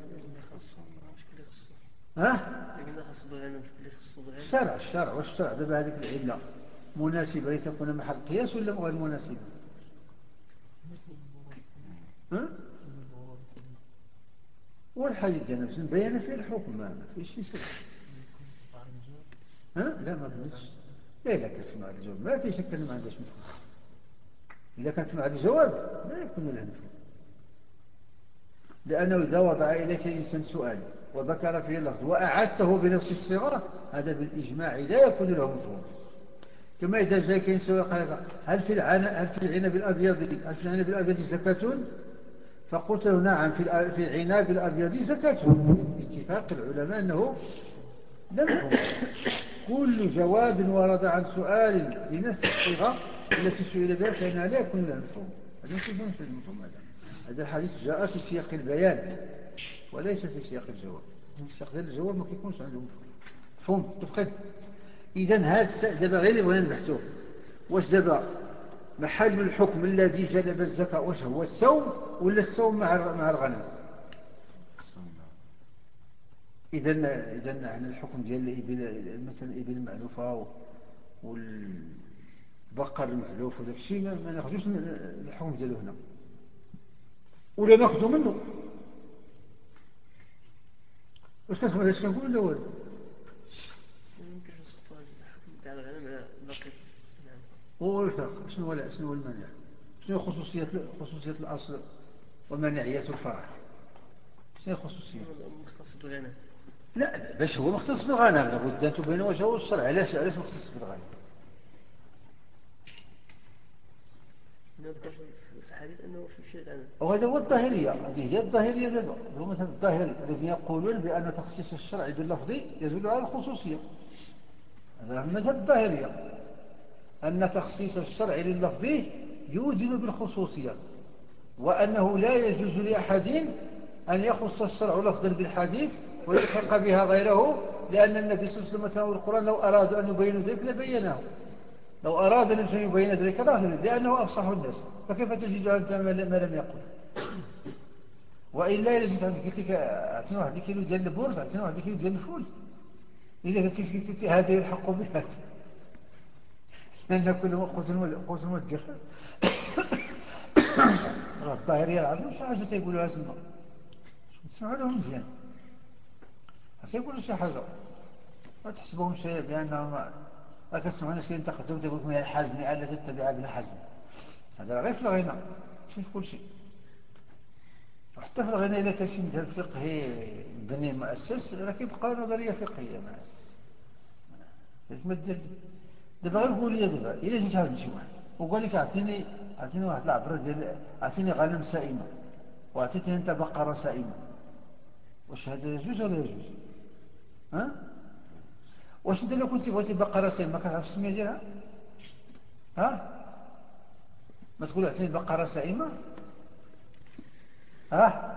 ها؟ الشرع واش الشرع دابا هذيك العلة مناسبة لتكون محل قياس ولا غير مناسبة؟ ها؟ والحديث ديالنا باش نبين فيه الحكم ما فيش شي سبب. ها؟ لا ما قلتش. لا كان في معاد الجواب ما في شك انه ما عندهاش مفهوم. اذا كان في معاد الجواب لا يكون له مفهوم، لانه اذا وضع اليك انسان سؤال وذكر فيه اللفظ واعدته بنفس الصيغه هذا بالاجماع لا يكون له مفهوم. كما اذا جاءك انسان وقال لك هل في العنب الابيض زكاة؟ فقلت له نعم في العناب الابيض زكاة، باتفاق العلماء انه لا مفهوم. كل جواب ورد عن سؤال بنفس الصيغة التي سئل بها فإنها لا يكون لها مفهوم. هذا يكون في المفهوم. هذا الحديث جاء في سياق البيان وليس في سياق الجواب. في سياق الجواب ما كيكونش عنده مفهوم. متفقين؟ إذن هذا دابا غير اللي بغينا نبحثوه، واش دابا محل الحكم الذي جلب الزكاة واش هو السوم ولا السوم مع الغنم؟ إذن عن الحكم ديال الإبل مثلا الإبل المعلوفة والبقر المعلوف وداك الشيء ما ناخذوش الحكم ديالو هنا ولا ناخذو منه. واش كتفهم اش كنقول ولا والو؟ ممكن نسقطوا الحكم تاع الغنم على باقي. هو الفرق شنو هو المانع؟ شنو خصوصية الأصل ومنعية الفرع؟ شنو الخصوصية؟ مختص بالغنم. لا باش هو مختص بالغنم لابد أن تبين وجهه الشرع. علاش مختص بالغنم؟ نذكر في الحديث أنه في الغنم. وهذا هو الظاهرية. هذه هي الظاهرية دابا. هو مثل الظاهري الذين يقولون بأن تخصيص الشرع باللفظ يدل على الخصوصية. هذا مذهب الظاهرية، أن تخصيص الشرع لللفظ يوجب بالخصوصية، وأنه لا يجوز لأحد أن يخص الشرع لفظا بالحديث ويلحق بها غيره، لأن النبي صلى الله عليه وسلم والقرآن لو أرادوا أن يبينوا ذلك لبيناه، لو أراد أن يبين ذلك لأنه أفصح الناس، فكيف تجد أنت ما لم يقل؟ وإلا إلا جيت قلت لك أعطينا واحد الكيلو ديال البرد أعطينا واحد الكيلو ديال الفول، إذا قلت هذا يلحق بهذا لأن كل قوت المدخر. الظاهرية العظيم شي حاجة تيقولوها تما تسمعوا لهم مزيان، تيقولوا شي حاجة ما تحسبوهم شيء بأنهم كتسمعوا ناس كينتقدوا تيقول لكم يا الحزم ألا تتبع بلا حزم. هذا غير في الغنى شوف كل شيء. وحتى في الغنى إذا كان شي مذهب فقهي بني مؤسس راه كيبقى نظرية فقهية ما دير دابا غير قول لي دابا إلا جيت عند شي واحد وقال لك أعطيني واحد العبرة ديال أعطيني غنم سائمة وأعطيتني أنت بقرة سائمة، واش هذا يجوز ولا يجوز؟ ها؟ واش أنت لو كنت بغيتي بقرة سائمة كتعرف السمية ديالها؟ ها؟ ما تقول أعطيني بقرة سائمة؟ ها؟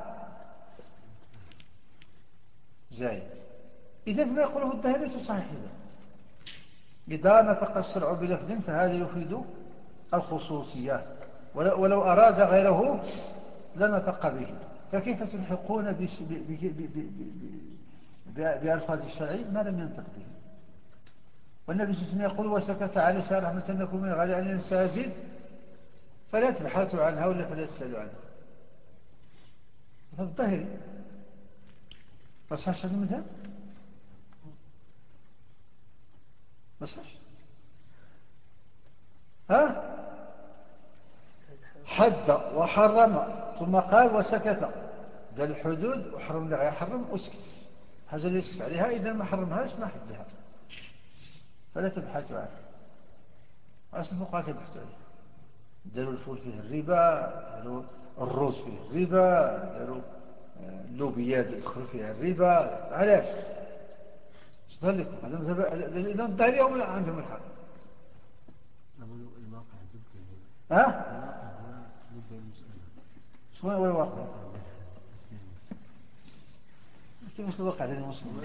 جائز. إذا ما يقوله الظاهرية صحيح. إذا نطق الشرع بلفظ فهذا يفيد الخصوصية، ولو أراد غيره لنطق به، فكيف تلحقون بألفاظ الشرع ما لم ينطق به؟ والنبي صلى الله عليه وسلم يقول وسكت على رحمة لكم من غير أن ينسازد فلا تبحثوا عنها ولا فلا تسألوا عنها. هذا الظاهري ما صحش هذا المذهب؟ ما صحش. ها؟ حد وحرم ثم قال وسكت، قال الحدود وحرم اللي غيحرم وسكت، حاجة اللي يسكت عليها إذا ما حرمهاش ما حدها فلا تبحثوا عنها. أصل الفقهاء كيبحثوا عليها، داروا الفول فيه الربا، داروا الرز فيه الربا، داروا اللوبيات دخلوا فيها الربا. علاش؟ صدر لكم هذا مذهب إذا الظاهرية هم عندهم الحق. الواقع ضد ها؟ الواقع هو ضد المسألة. شنو هو الواقع؟ كيف توقع هذا المسلم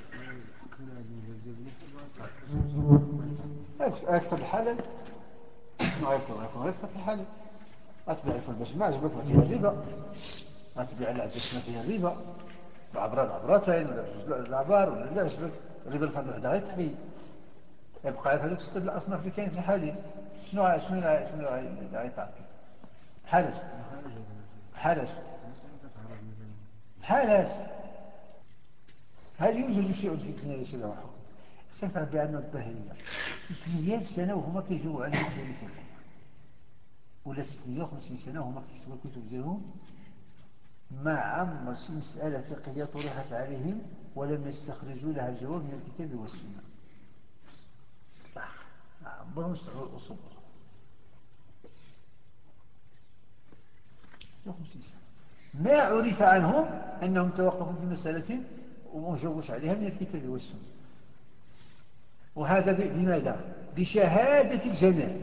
أكثر الحالة ما يكون أكثر الحالة أتبع الفلبش ما عجبك ما فيها الربا، أتبع العدس ما فيها الربا بعبرتين ولا بجوج العبار ولا لا عجبك الربا الفضل وحدها غير تحيي يبقى هذوك ستة الأصناف اللي كاين في الحديث شنو غيتعطل بحالاش هل يوجد شيء في الدنيا ليس له حكم؟ استفتح بأن الظاهرية 300 سنة وهما كيجاوبوا على المسائل الفقهية ولا 350 سنة وهما كيكتبوا الكتب ديالهم ما عمر شي مسألة فقهية طرحت عليهم ولم يستخرجوا لها الجواب من الكتاب والسنة. عمرهم استعملوا الأصول 50 سنة ما عرف عنهم أنهم توقفوا في مسألة وما جاوبوش عليها من الكتاب والسنة. وهذا بماذا؟ بشهادة الجميع.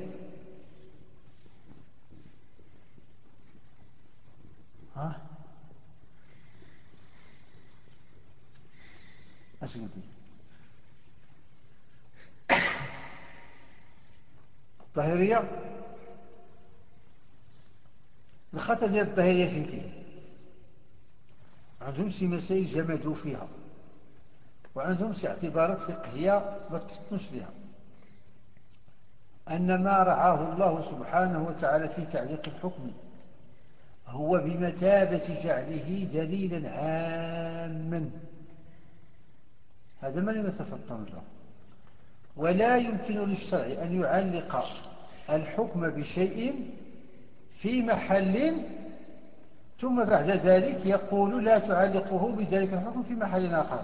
اش قلتي؟ الظاهرية الخطأ ديال الظاهرية فين كاين؟ عندهم شي مسائل جمدوا فيها وعندهم شي اعتبارات فقهية ما تفطنوش لها أن ما رعاه الله سبحانه وتعالى في تعليق الحكم هو بمثابة جعله دليلا عاما. هذا ما لم يتفطن له. ولا يمكن للشرع أن يعلق الحكم بشيء في محل ثم بعد ذلك يقول لا تعلقه بذلك الحكم في محل آخر،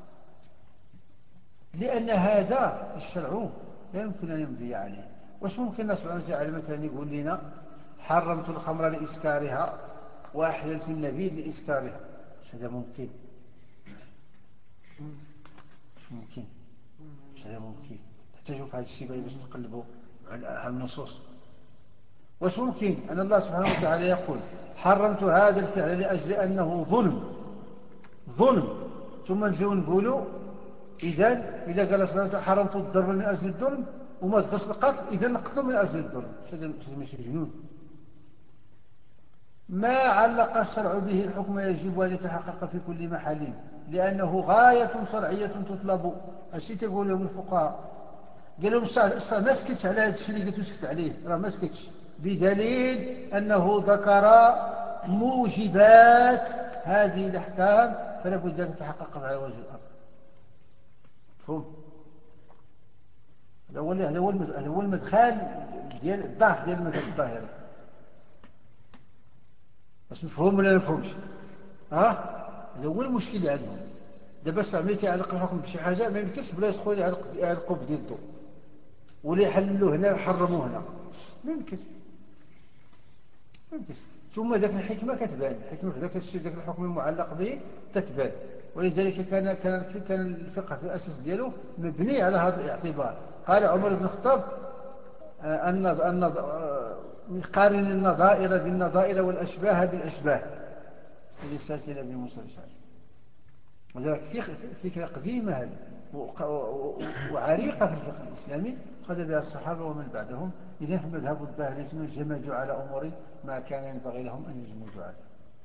لأن هذا الشرع لا يمكن أن يمضي عليه. واش ممكن الناس سبحانه وتعالى مثلا يقول لنا حرمت الخمر لإسكارها وأحللت النبيذ لإسكارها؟ هذا ممكن؟ هذا ممكن تحتاجوا في هذا الشيء باش تقلبوا على النصوص. واش ممكن أن الله سبحانه وتعالى يقول حرمت هذا الفعل لأجل أنه ظلم ثم نجيو نقولوا إذا قال الله سبحانه وتعالى حرمت الضرب من أجل الظلم وما تقص القتل إذا نقتلوا من أجل الظلم؟ هذا ماشي جنون. ما علق الشرع به الحكم يجب أن يتحقق في كل محل لأنه غاية شرعية تطلب. الشيء تقول لهم الفقهاء قال لهم ما سكتش على هذا الشيء اللي قلت سكت عليه راه ما سكتش بدليل أنه ذكر موجبات هذه الأحكام فلا بد أن تتحقق على وجه الأرض. مفهوم؟ هذا هو المدخل ديال الضعف ديال المذهب الظاهري. بس مفهوم ولا ما مفهومش؟ هذا هو المشكل اللي عندهم. دابا استعملتي يعلق الحكم بشي حاجه ما يمكنش بلا يدخل يعلقوا بضده ولا يحللوا هنا ويحرموا هنا، ما يمكنش. ثم ذاك الحكمه كتبان، الحكمه في ذاك الشيء ذاك الحكم المعلق به تتبان. ولذلك كان الفقه في الاساس ديالو مبني على هذا الاعتبار. قال عمر بن الخطاب قارن النظائر بالنظائر والاشباه بالاشباه لرسالة ابن موسى الاشعري. وذلك فكرة قديمة هذه وعريقة في الفقه الإسلامي خذ بها الصحابة ومن بعدهم. إذن فمذهب الظاهرية جمدوا على أمور ما كان ينبغي لهم أن يجمدوا عليه.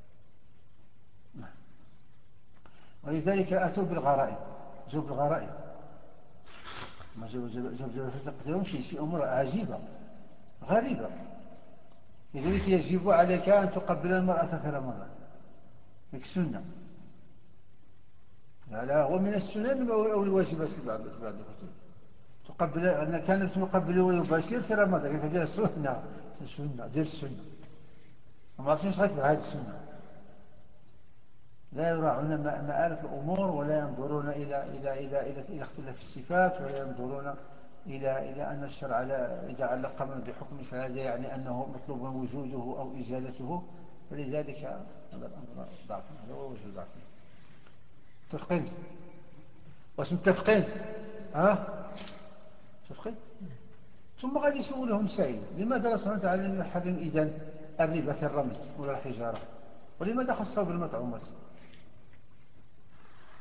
ولذلك أتوا بالغرائب، جاءوا بالغرائب ما جاءوا في الفقه لهم شيء أمور عجيبة غريبة. لذلك يجب عليك أن تقبل المرأة في رمضان، السنة. لا هو من السنن أو الواجبات في بعض الكتب. تقبل أن كانت تقبل ويباشر في رمضان، هذه السنة ديال السنة. وما عرفتش غير بهذه السنة. لا يراعون مآلة الأمور ولا ينظرون إلى اختلاف الصفات ولا ينظرون إلى أن الشرع إذا علق بحكم فهذا يعني أنه مطلوب وجوده أو إزالته. فلذلك هذا الأمر ضعف، هذا هو وجه ضعفه. متفقين؟ واش متفقين؟ متفقين؟ ثم غادي يسولهم سائل لماذا الله سبحانه وتعالى لم يحرم إذن الربا في الرمل ولا الحجارة ولماذا خصه بالمطعومات؟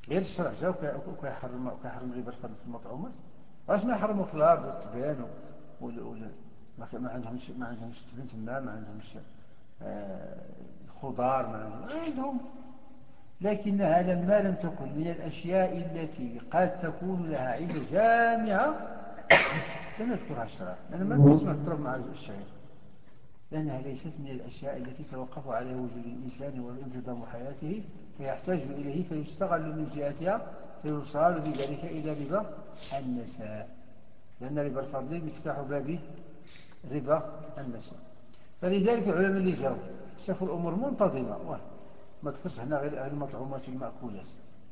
غير الشرع جا وكيحرم الربا الفضل في المطعومات. واش ما يحرموا في الارض والتبان ما عندهمش تبن تما، ما عندهمش الخضار، ما عندهم. لكنها لما لم تكن من الأشياء التي قد تكون لها علة جامعة لم يذكرها الشرع، لأن ما تسمح تضرب مع الشعير، لأنها ليست من الأشياء التي توقف عليها وجود الإنسان وانتظام حياته فيحتاج إليه فيستغل من جهتها فيصال بذلك إلى ربا النساء، لأن ربا الفضل مفتاح باب ربا النساء. فلذلك العلماء اللي جاوا شافوا الأمور منتظمة، ما ذكرش هنا غير المطعومات والمأكولات.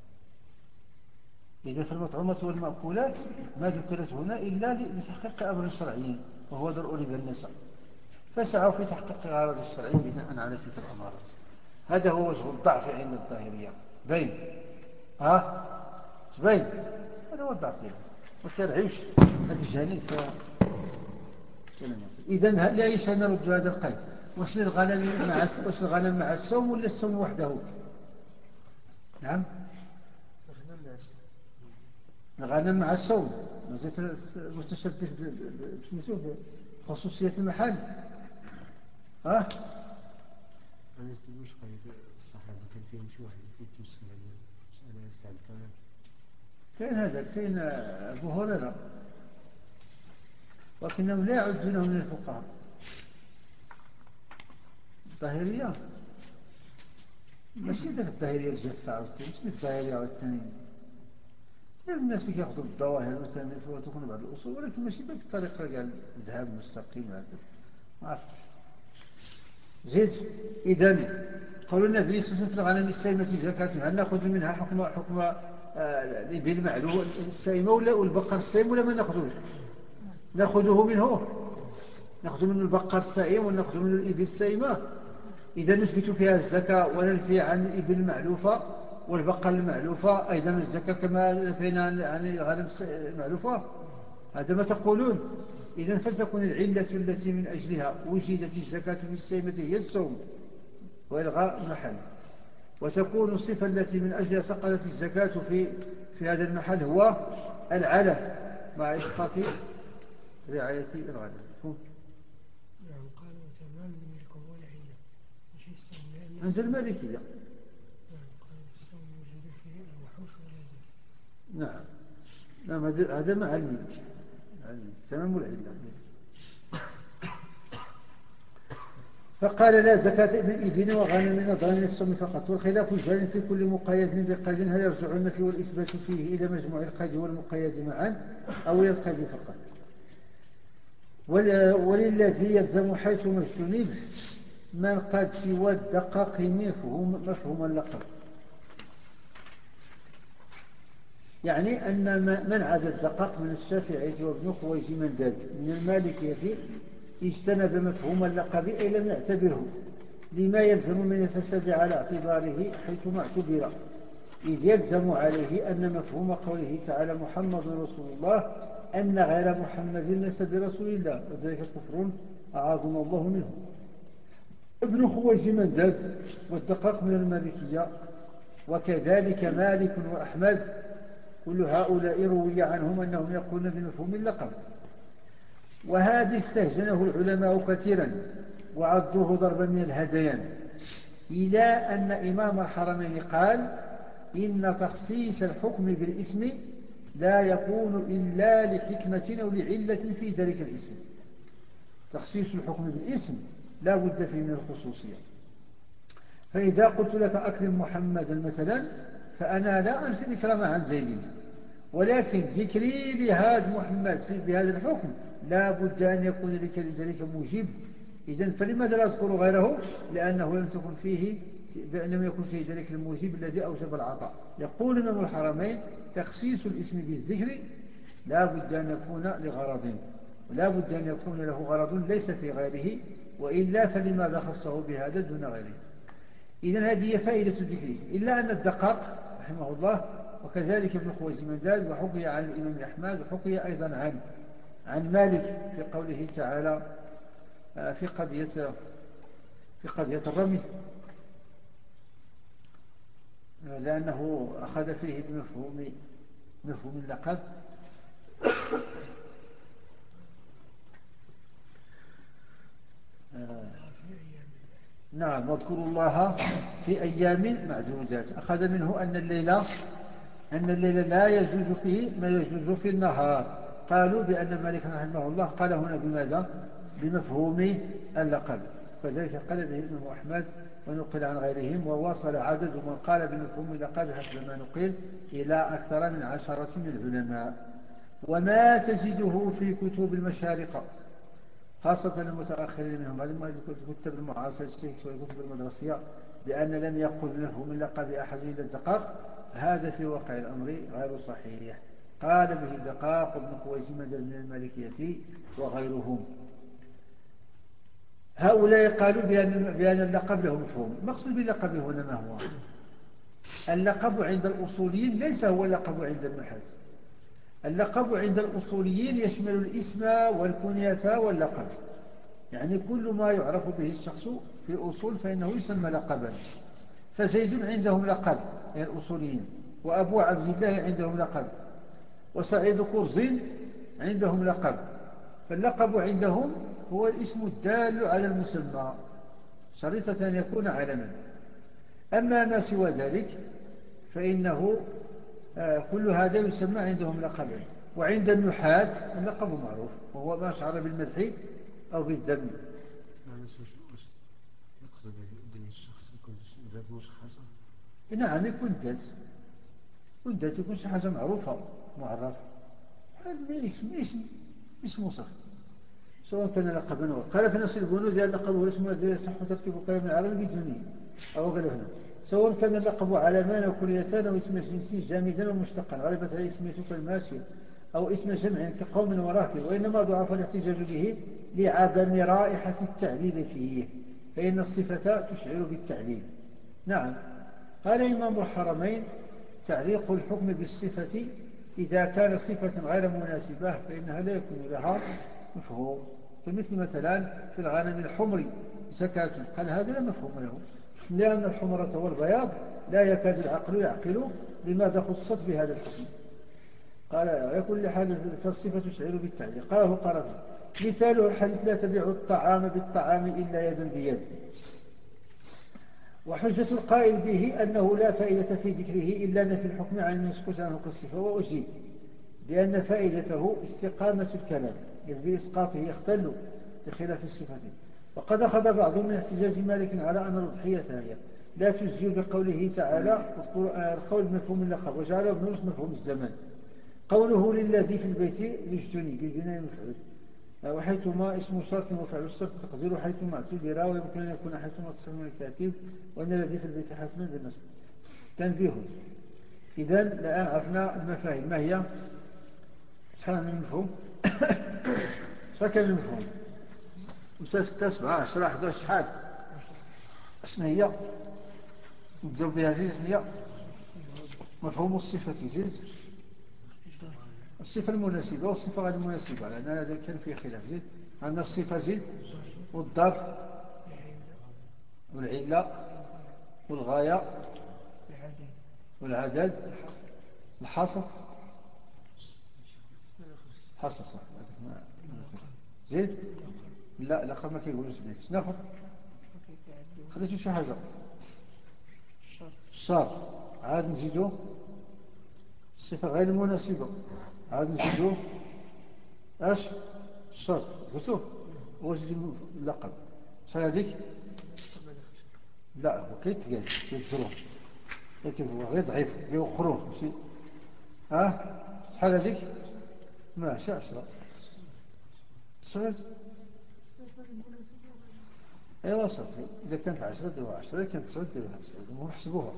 إذا في المطعومات والمأكولات ما ذكرت هنا إلا لتحقيق أمر شرعي وهو درء ربا النساء، فسعوا في تحقيق غرض الشرعي بناء على تلك الأمارات. هذا هو وجه الضعف عند الظاهرية. بين بين هذا هو الضعف ديالهم، ما كيرعيوش هذا الجانب. إذن ليش نرد هذا القيد؟ واش الغنم مع السوم ولا السوم وحده؟ نعم، الغنم مع السوم متشبه بخصوصية المحل. أنا استدوش قيد الصحابة كان فيهم شي واحد يتمسك أنا استعدت كاين هذا، كاين أبو هريرة، ولكنهم لا يعدونه من الفقهاء. الظاهرية ماشي ذاك الظاهرية الجافة ماشي الظاهرية والثاني. الناس اللي كياخذوا بالظواهر مثلا وتكون بعض الأصول، ولكن ماشي بهذيك الطريقة ديال الذهاب المستقيم هذا ما عرفتش. زيد. إذن قول النبي صلى الله عليه وسلم في الغنم السائمة زكاة، هل نأخذ منها حكم الإبل المعلوم السائمة والبقر السائم ولا ما نأخذوش؟ نأخذه منه البقر السائم ونأخذ منه الإبل السائمة. إذا نثبت فيها الزكاة وننفي عن الإبل المعلوفة والبقر المعلوفة أيضا الزكاة كما نفينا عن الغنم المعلوفة. هذا ما تقولون. إذا فلتكن العلة التي من أجلها وجدت الزكاة في السائمة هي السوم وإلغاء المحل، وتكون الصفة التي من أجلها سقطت الزكاة في هذا المحل هو العلف مع إسقاط رعاية الغنم. نعم، قالوا تمام الملك هو العلة مش السوم، لأن عند المالكية نعم قالوا السوم يوجد في الوحوش ولا زال. نعم هذا مع الملك تمام العلة. فقال لا زكاة من إبن وغنم نظرا للسوم فقط، والخلاف جار في كل مقيد بقيد، هل يرجع النفي والإثبات فيه إلى مجموع القيد والمقيد معا أو إلى القيد فقط؟ وللذي يلزم حيث ما اجتنب من قد سوى الدقاق مفهوم اللقب، يعني أن من عدا الدقاق من الشافعية وابن خويز منداد من المالكية اجتنب مفهوم اللقب أي لم يعتبره لما يلزم من الفساد على اعتباره حيث ما اعتبر، إذ يلزم عليه أن مفهوم قوله تعالى محمد رسول الله أن غير محمد ليس برسول الله، وذلك كفر أعاذنا الله منه. ابن خويز منداد والدقاق من المالكية وكذلك مالك وأحمد كل هؤلاء روي عنهم أنهم يقولون بمفهوم اللقب، وهذا استهجنه العلماء كثيرا وعدوه ضربا من الهذيان، إلى أن إمام الحرمين قال إن تخصيص الحكم بالاسم لا يكون إلا لحكمة أو لعلة في ذلك الاسم. تخصيص الحكم بالاسم لا بد فيه من الخصوصية. فإذا قلت لك أكرم محمدا مثلا فأنا لا أنفي الإكرام عن زيد، ولكن ذكري لهذا محمد بهذا الحكم لا بد أن يكون لذلك موجب. إذن فلماذا لا أذكر غيره؟ لأنه لم يكن فيه ذلك الموجب الذي أوجب العطاء. يقول إمام الحرمين تخصيص الاسم بالذكر لا بد أن يكون لغرض، ولا بد أن يكون له غرض ليس في غيره، وإلا فلماذا خصه بهذا دون غيره؟ إذن هذه فائدة ذكر الاسم. إلا أن الدقاق رحمه الله وكذلك ابن خويز منداد وحكي عن الإمام أحمد وحكي أيضا عن مالك في قوله تعالى في قضية الرمي لأنه أخذ فيه بمفهوم اللقب. نعم، واذكروا الله في أيام معدودات. أخذ منه أن الليل لا يجوز فيه ما يجوز في النهار. قالوا بأن مالك رحمه الله قال هنا بماذا؟ بمفهوم اللقب، وذلك قال به الإمام أحمد ونقل عن غيرهم، وواصل عدد من قال بمفهوم اللقب حسب ما نقل إلى أكثر من 10 من العلماء. وما تجده في كتب المشارقة خاصة المتأخرين منهم، هذه الكتب المعاصرة والكتب المدرسية، بأن لم يقل بمفهوم اللقب أحد إلا الدقاق، هذا في واقع الأمر غير صحيح. قال به الدقاق وابن خويزمة من المالكية وغيرهم. هؤلاء قالوا بأن اللقب له مفهوم. المقصود باللقب هنا ما هو؟ اللقب عند الأصوليين ليس هو اللقب عند النحاة. اللقب عند الأصوليين يشمل الاسم والكنية واللقب، يعني كل ما يعرف به الشخص في أصول فإنه يسمى لقبا. فزيد عندهم لقب يعني الأصوليين، وأبو عبد الله عندهم لقب، وسعيد كرزين عندهم لقب. فاللقب عندهم هو الاسم الدال على المسمى شريطة أن يكون علما. أما ما سوى ذلك فإنه كل هذا يسمى عندهم لقبا. وعند النحاة اللقب معروف، وهو ما شعر بالمدح أو بالذم. يقصد بين الشخص يكون ذات مشخصة؟ نعم، يكون ذات يكون شي حاجة معروفة معرف، اسم وصف، سواء كان لقبا. قال في نص البنود اللقب هو الاسم الذي يصح تركيب كلام العربي بدونه، أو قال هنا سواء كان اللقب علمان أو كنيتان أو اسم جنسي جامدا ومشتقا غلبت عليه اسمية كالماشية أو اسم جمع كقوم ورهط، وإنما ضعف الاحتجاج به لعدم رائحة التعليل فيه، فإن الصفة تشعر بالتعليل. نعم. قال إمام الحرمين تعليق الحكم بالصفة إذا كان صفة غير مناسبة فإنها لا يكون لها مفهوم، كمثل مثلا في الغنم الحمر زكاة، قال هذا لا مفهوم له، لأن الحمرة والبياض لا يكاد العقل يعقل لماذا خصت بهذا الحكم. قال يكون لحال فالصفة تشعر بالتعليق. قاله قرفي مثاله حديث لا تبيع الطعام بالطعام إلا يدا بيد. وحجة القائل به أنه لا فائدة في ذكره إلا نفي الحكم عن المسكوت عنه كالصفة، وأجيب بأن فائدته استقامة الكلام إذ بإسقاطه يختل بخلاف الصفة. وقد أخذ بعضهم من احتجاج مالك على أن الأضحية هي لا تجزي بقوله تعالى القول بمفهوم اللقب، وجعله ابن رشد مفهوم الزمان. قوله للذي في البيت يجتني بالبناء المفعول، وحيثما اسم شرط وفعل الشرط تقدير حيثما اعتذر، ويمكن أن يكون حيثما تصرف من الكاتب، وأن الذي في البيت حسن بالنصب. تنبيه. إذن الآن عرفنا المفاهيم ما هي؟ شحال من المفهوم؟ شحال كان المفهوم؟ 5 6 7 10 11 شحال؟ شنو هي؟ نبداو بها زيد. شنو هي؟ مفهوم الصفة زيد الصفة المناسبة والصفة غير المناسبة، لأن هذا كان فيه خلاف. زيد عندنا الصفة زيد والظرف والعلة والغاية والعدد الحصر حصر صح. زيد لا لقب ما كيقولوش بيك. ناخذ خليتو شي حاجة الشرط عاد نزيدو الصفة غير المناسبة، عاد نزيدو اش الشرط قلتو واش اللقب شحال هذيك؟ لا هو كيتقال كيتزروه هو غير ضعيف يوخروه ماشي. شحال هذيك؟ ماشي 10 9. ايوا صافي، اذا كانت 10 ديروها 10، اذا كانت 9 ديروها 9. المهم حسبوها،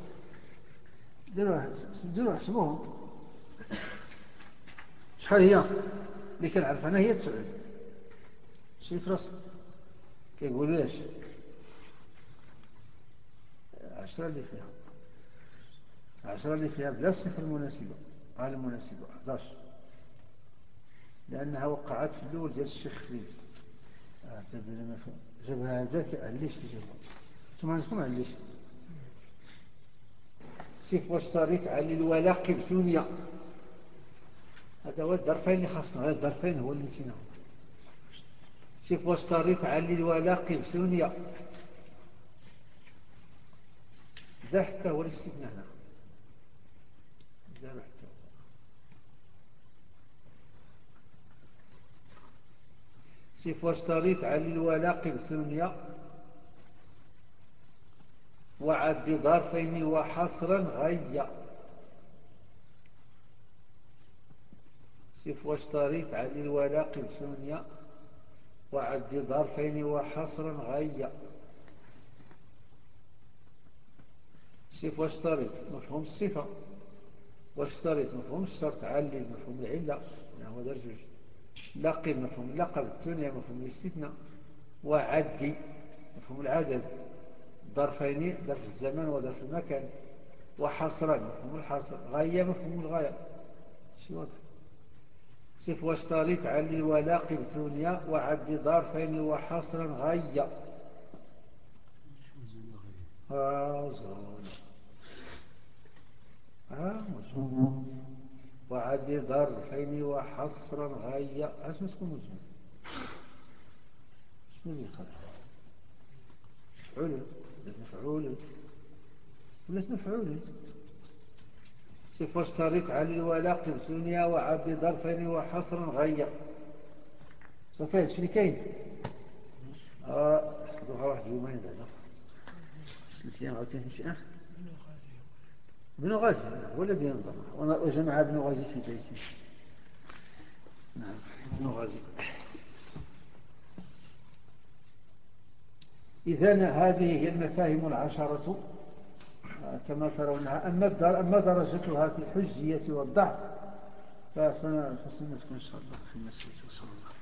ديروها حسبوها شحال هي اللي كنعرف انا هي 9. شي فراسك كيقولوا ليش 10 اللي فيها 10 اللي فيها بلا الصفة المناسبة على المناسبة 11، لأنها وقعت في الأول ديال الشيخ خليل. جابها هذاك عليش تجيبها انتم عندكم عليش صف واشترط علل ولاقب ثنيا. هذا هو الظرفين اللي خاصنا، غير الظرفين هو اللي نسيناهم. صف واشترط علل ولاقب ثنيا. ذا حتى هو الاستثناء هنا. ذا حتى هو. صف واشترط علل ولاقب ثنيا وعد ظرفين وحصرا غيا. صف واشترط علل ولاقب ثنيا وعد ظرفين وحصرا غيا. صف واشترط مفهوم الصفة، واشترط مفهوم الشرط، علل مفهوم العلة، هو درجوج. لقب مفهوم اللقب، الثنيا مفهوم الاستثناء، وعد مفهوم العدد، ظرفين ظرف الزمان وظرف المكان، وحصرا مفهوم الحصر، غاية مفهوم الغاية. شي واضح. صف واشترط علل ولاقب ثنيا وعد ظرفين وحصرا غاية. مجموع. وعد ظرفين وحصرا غاية. اش مسكون مجموع؟ شنو اللي قال؟ مفعول ولا مفعول ولا مفعول؟ صف واشترط علل ولاقب ثنيا وعد ظرفين وحصرا غاية. صفين شنو كاين؟ حفظوها واحد يومين بعدا. نسيان عاوتاني شي ابن غازي هو الذي ينظر، وجمع ابن غازي في بيته. نعم ابن غازي. إذن هذه هي المفاهيم العشرة كما ترونها. أما درجتها في الحجية والضعف فسنذكر إن شاء الله في المسجد. وصلى الله.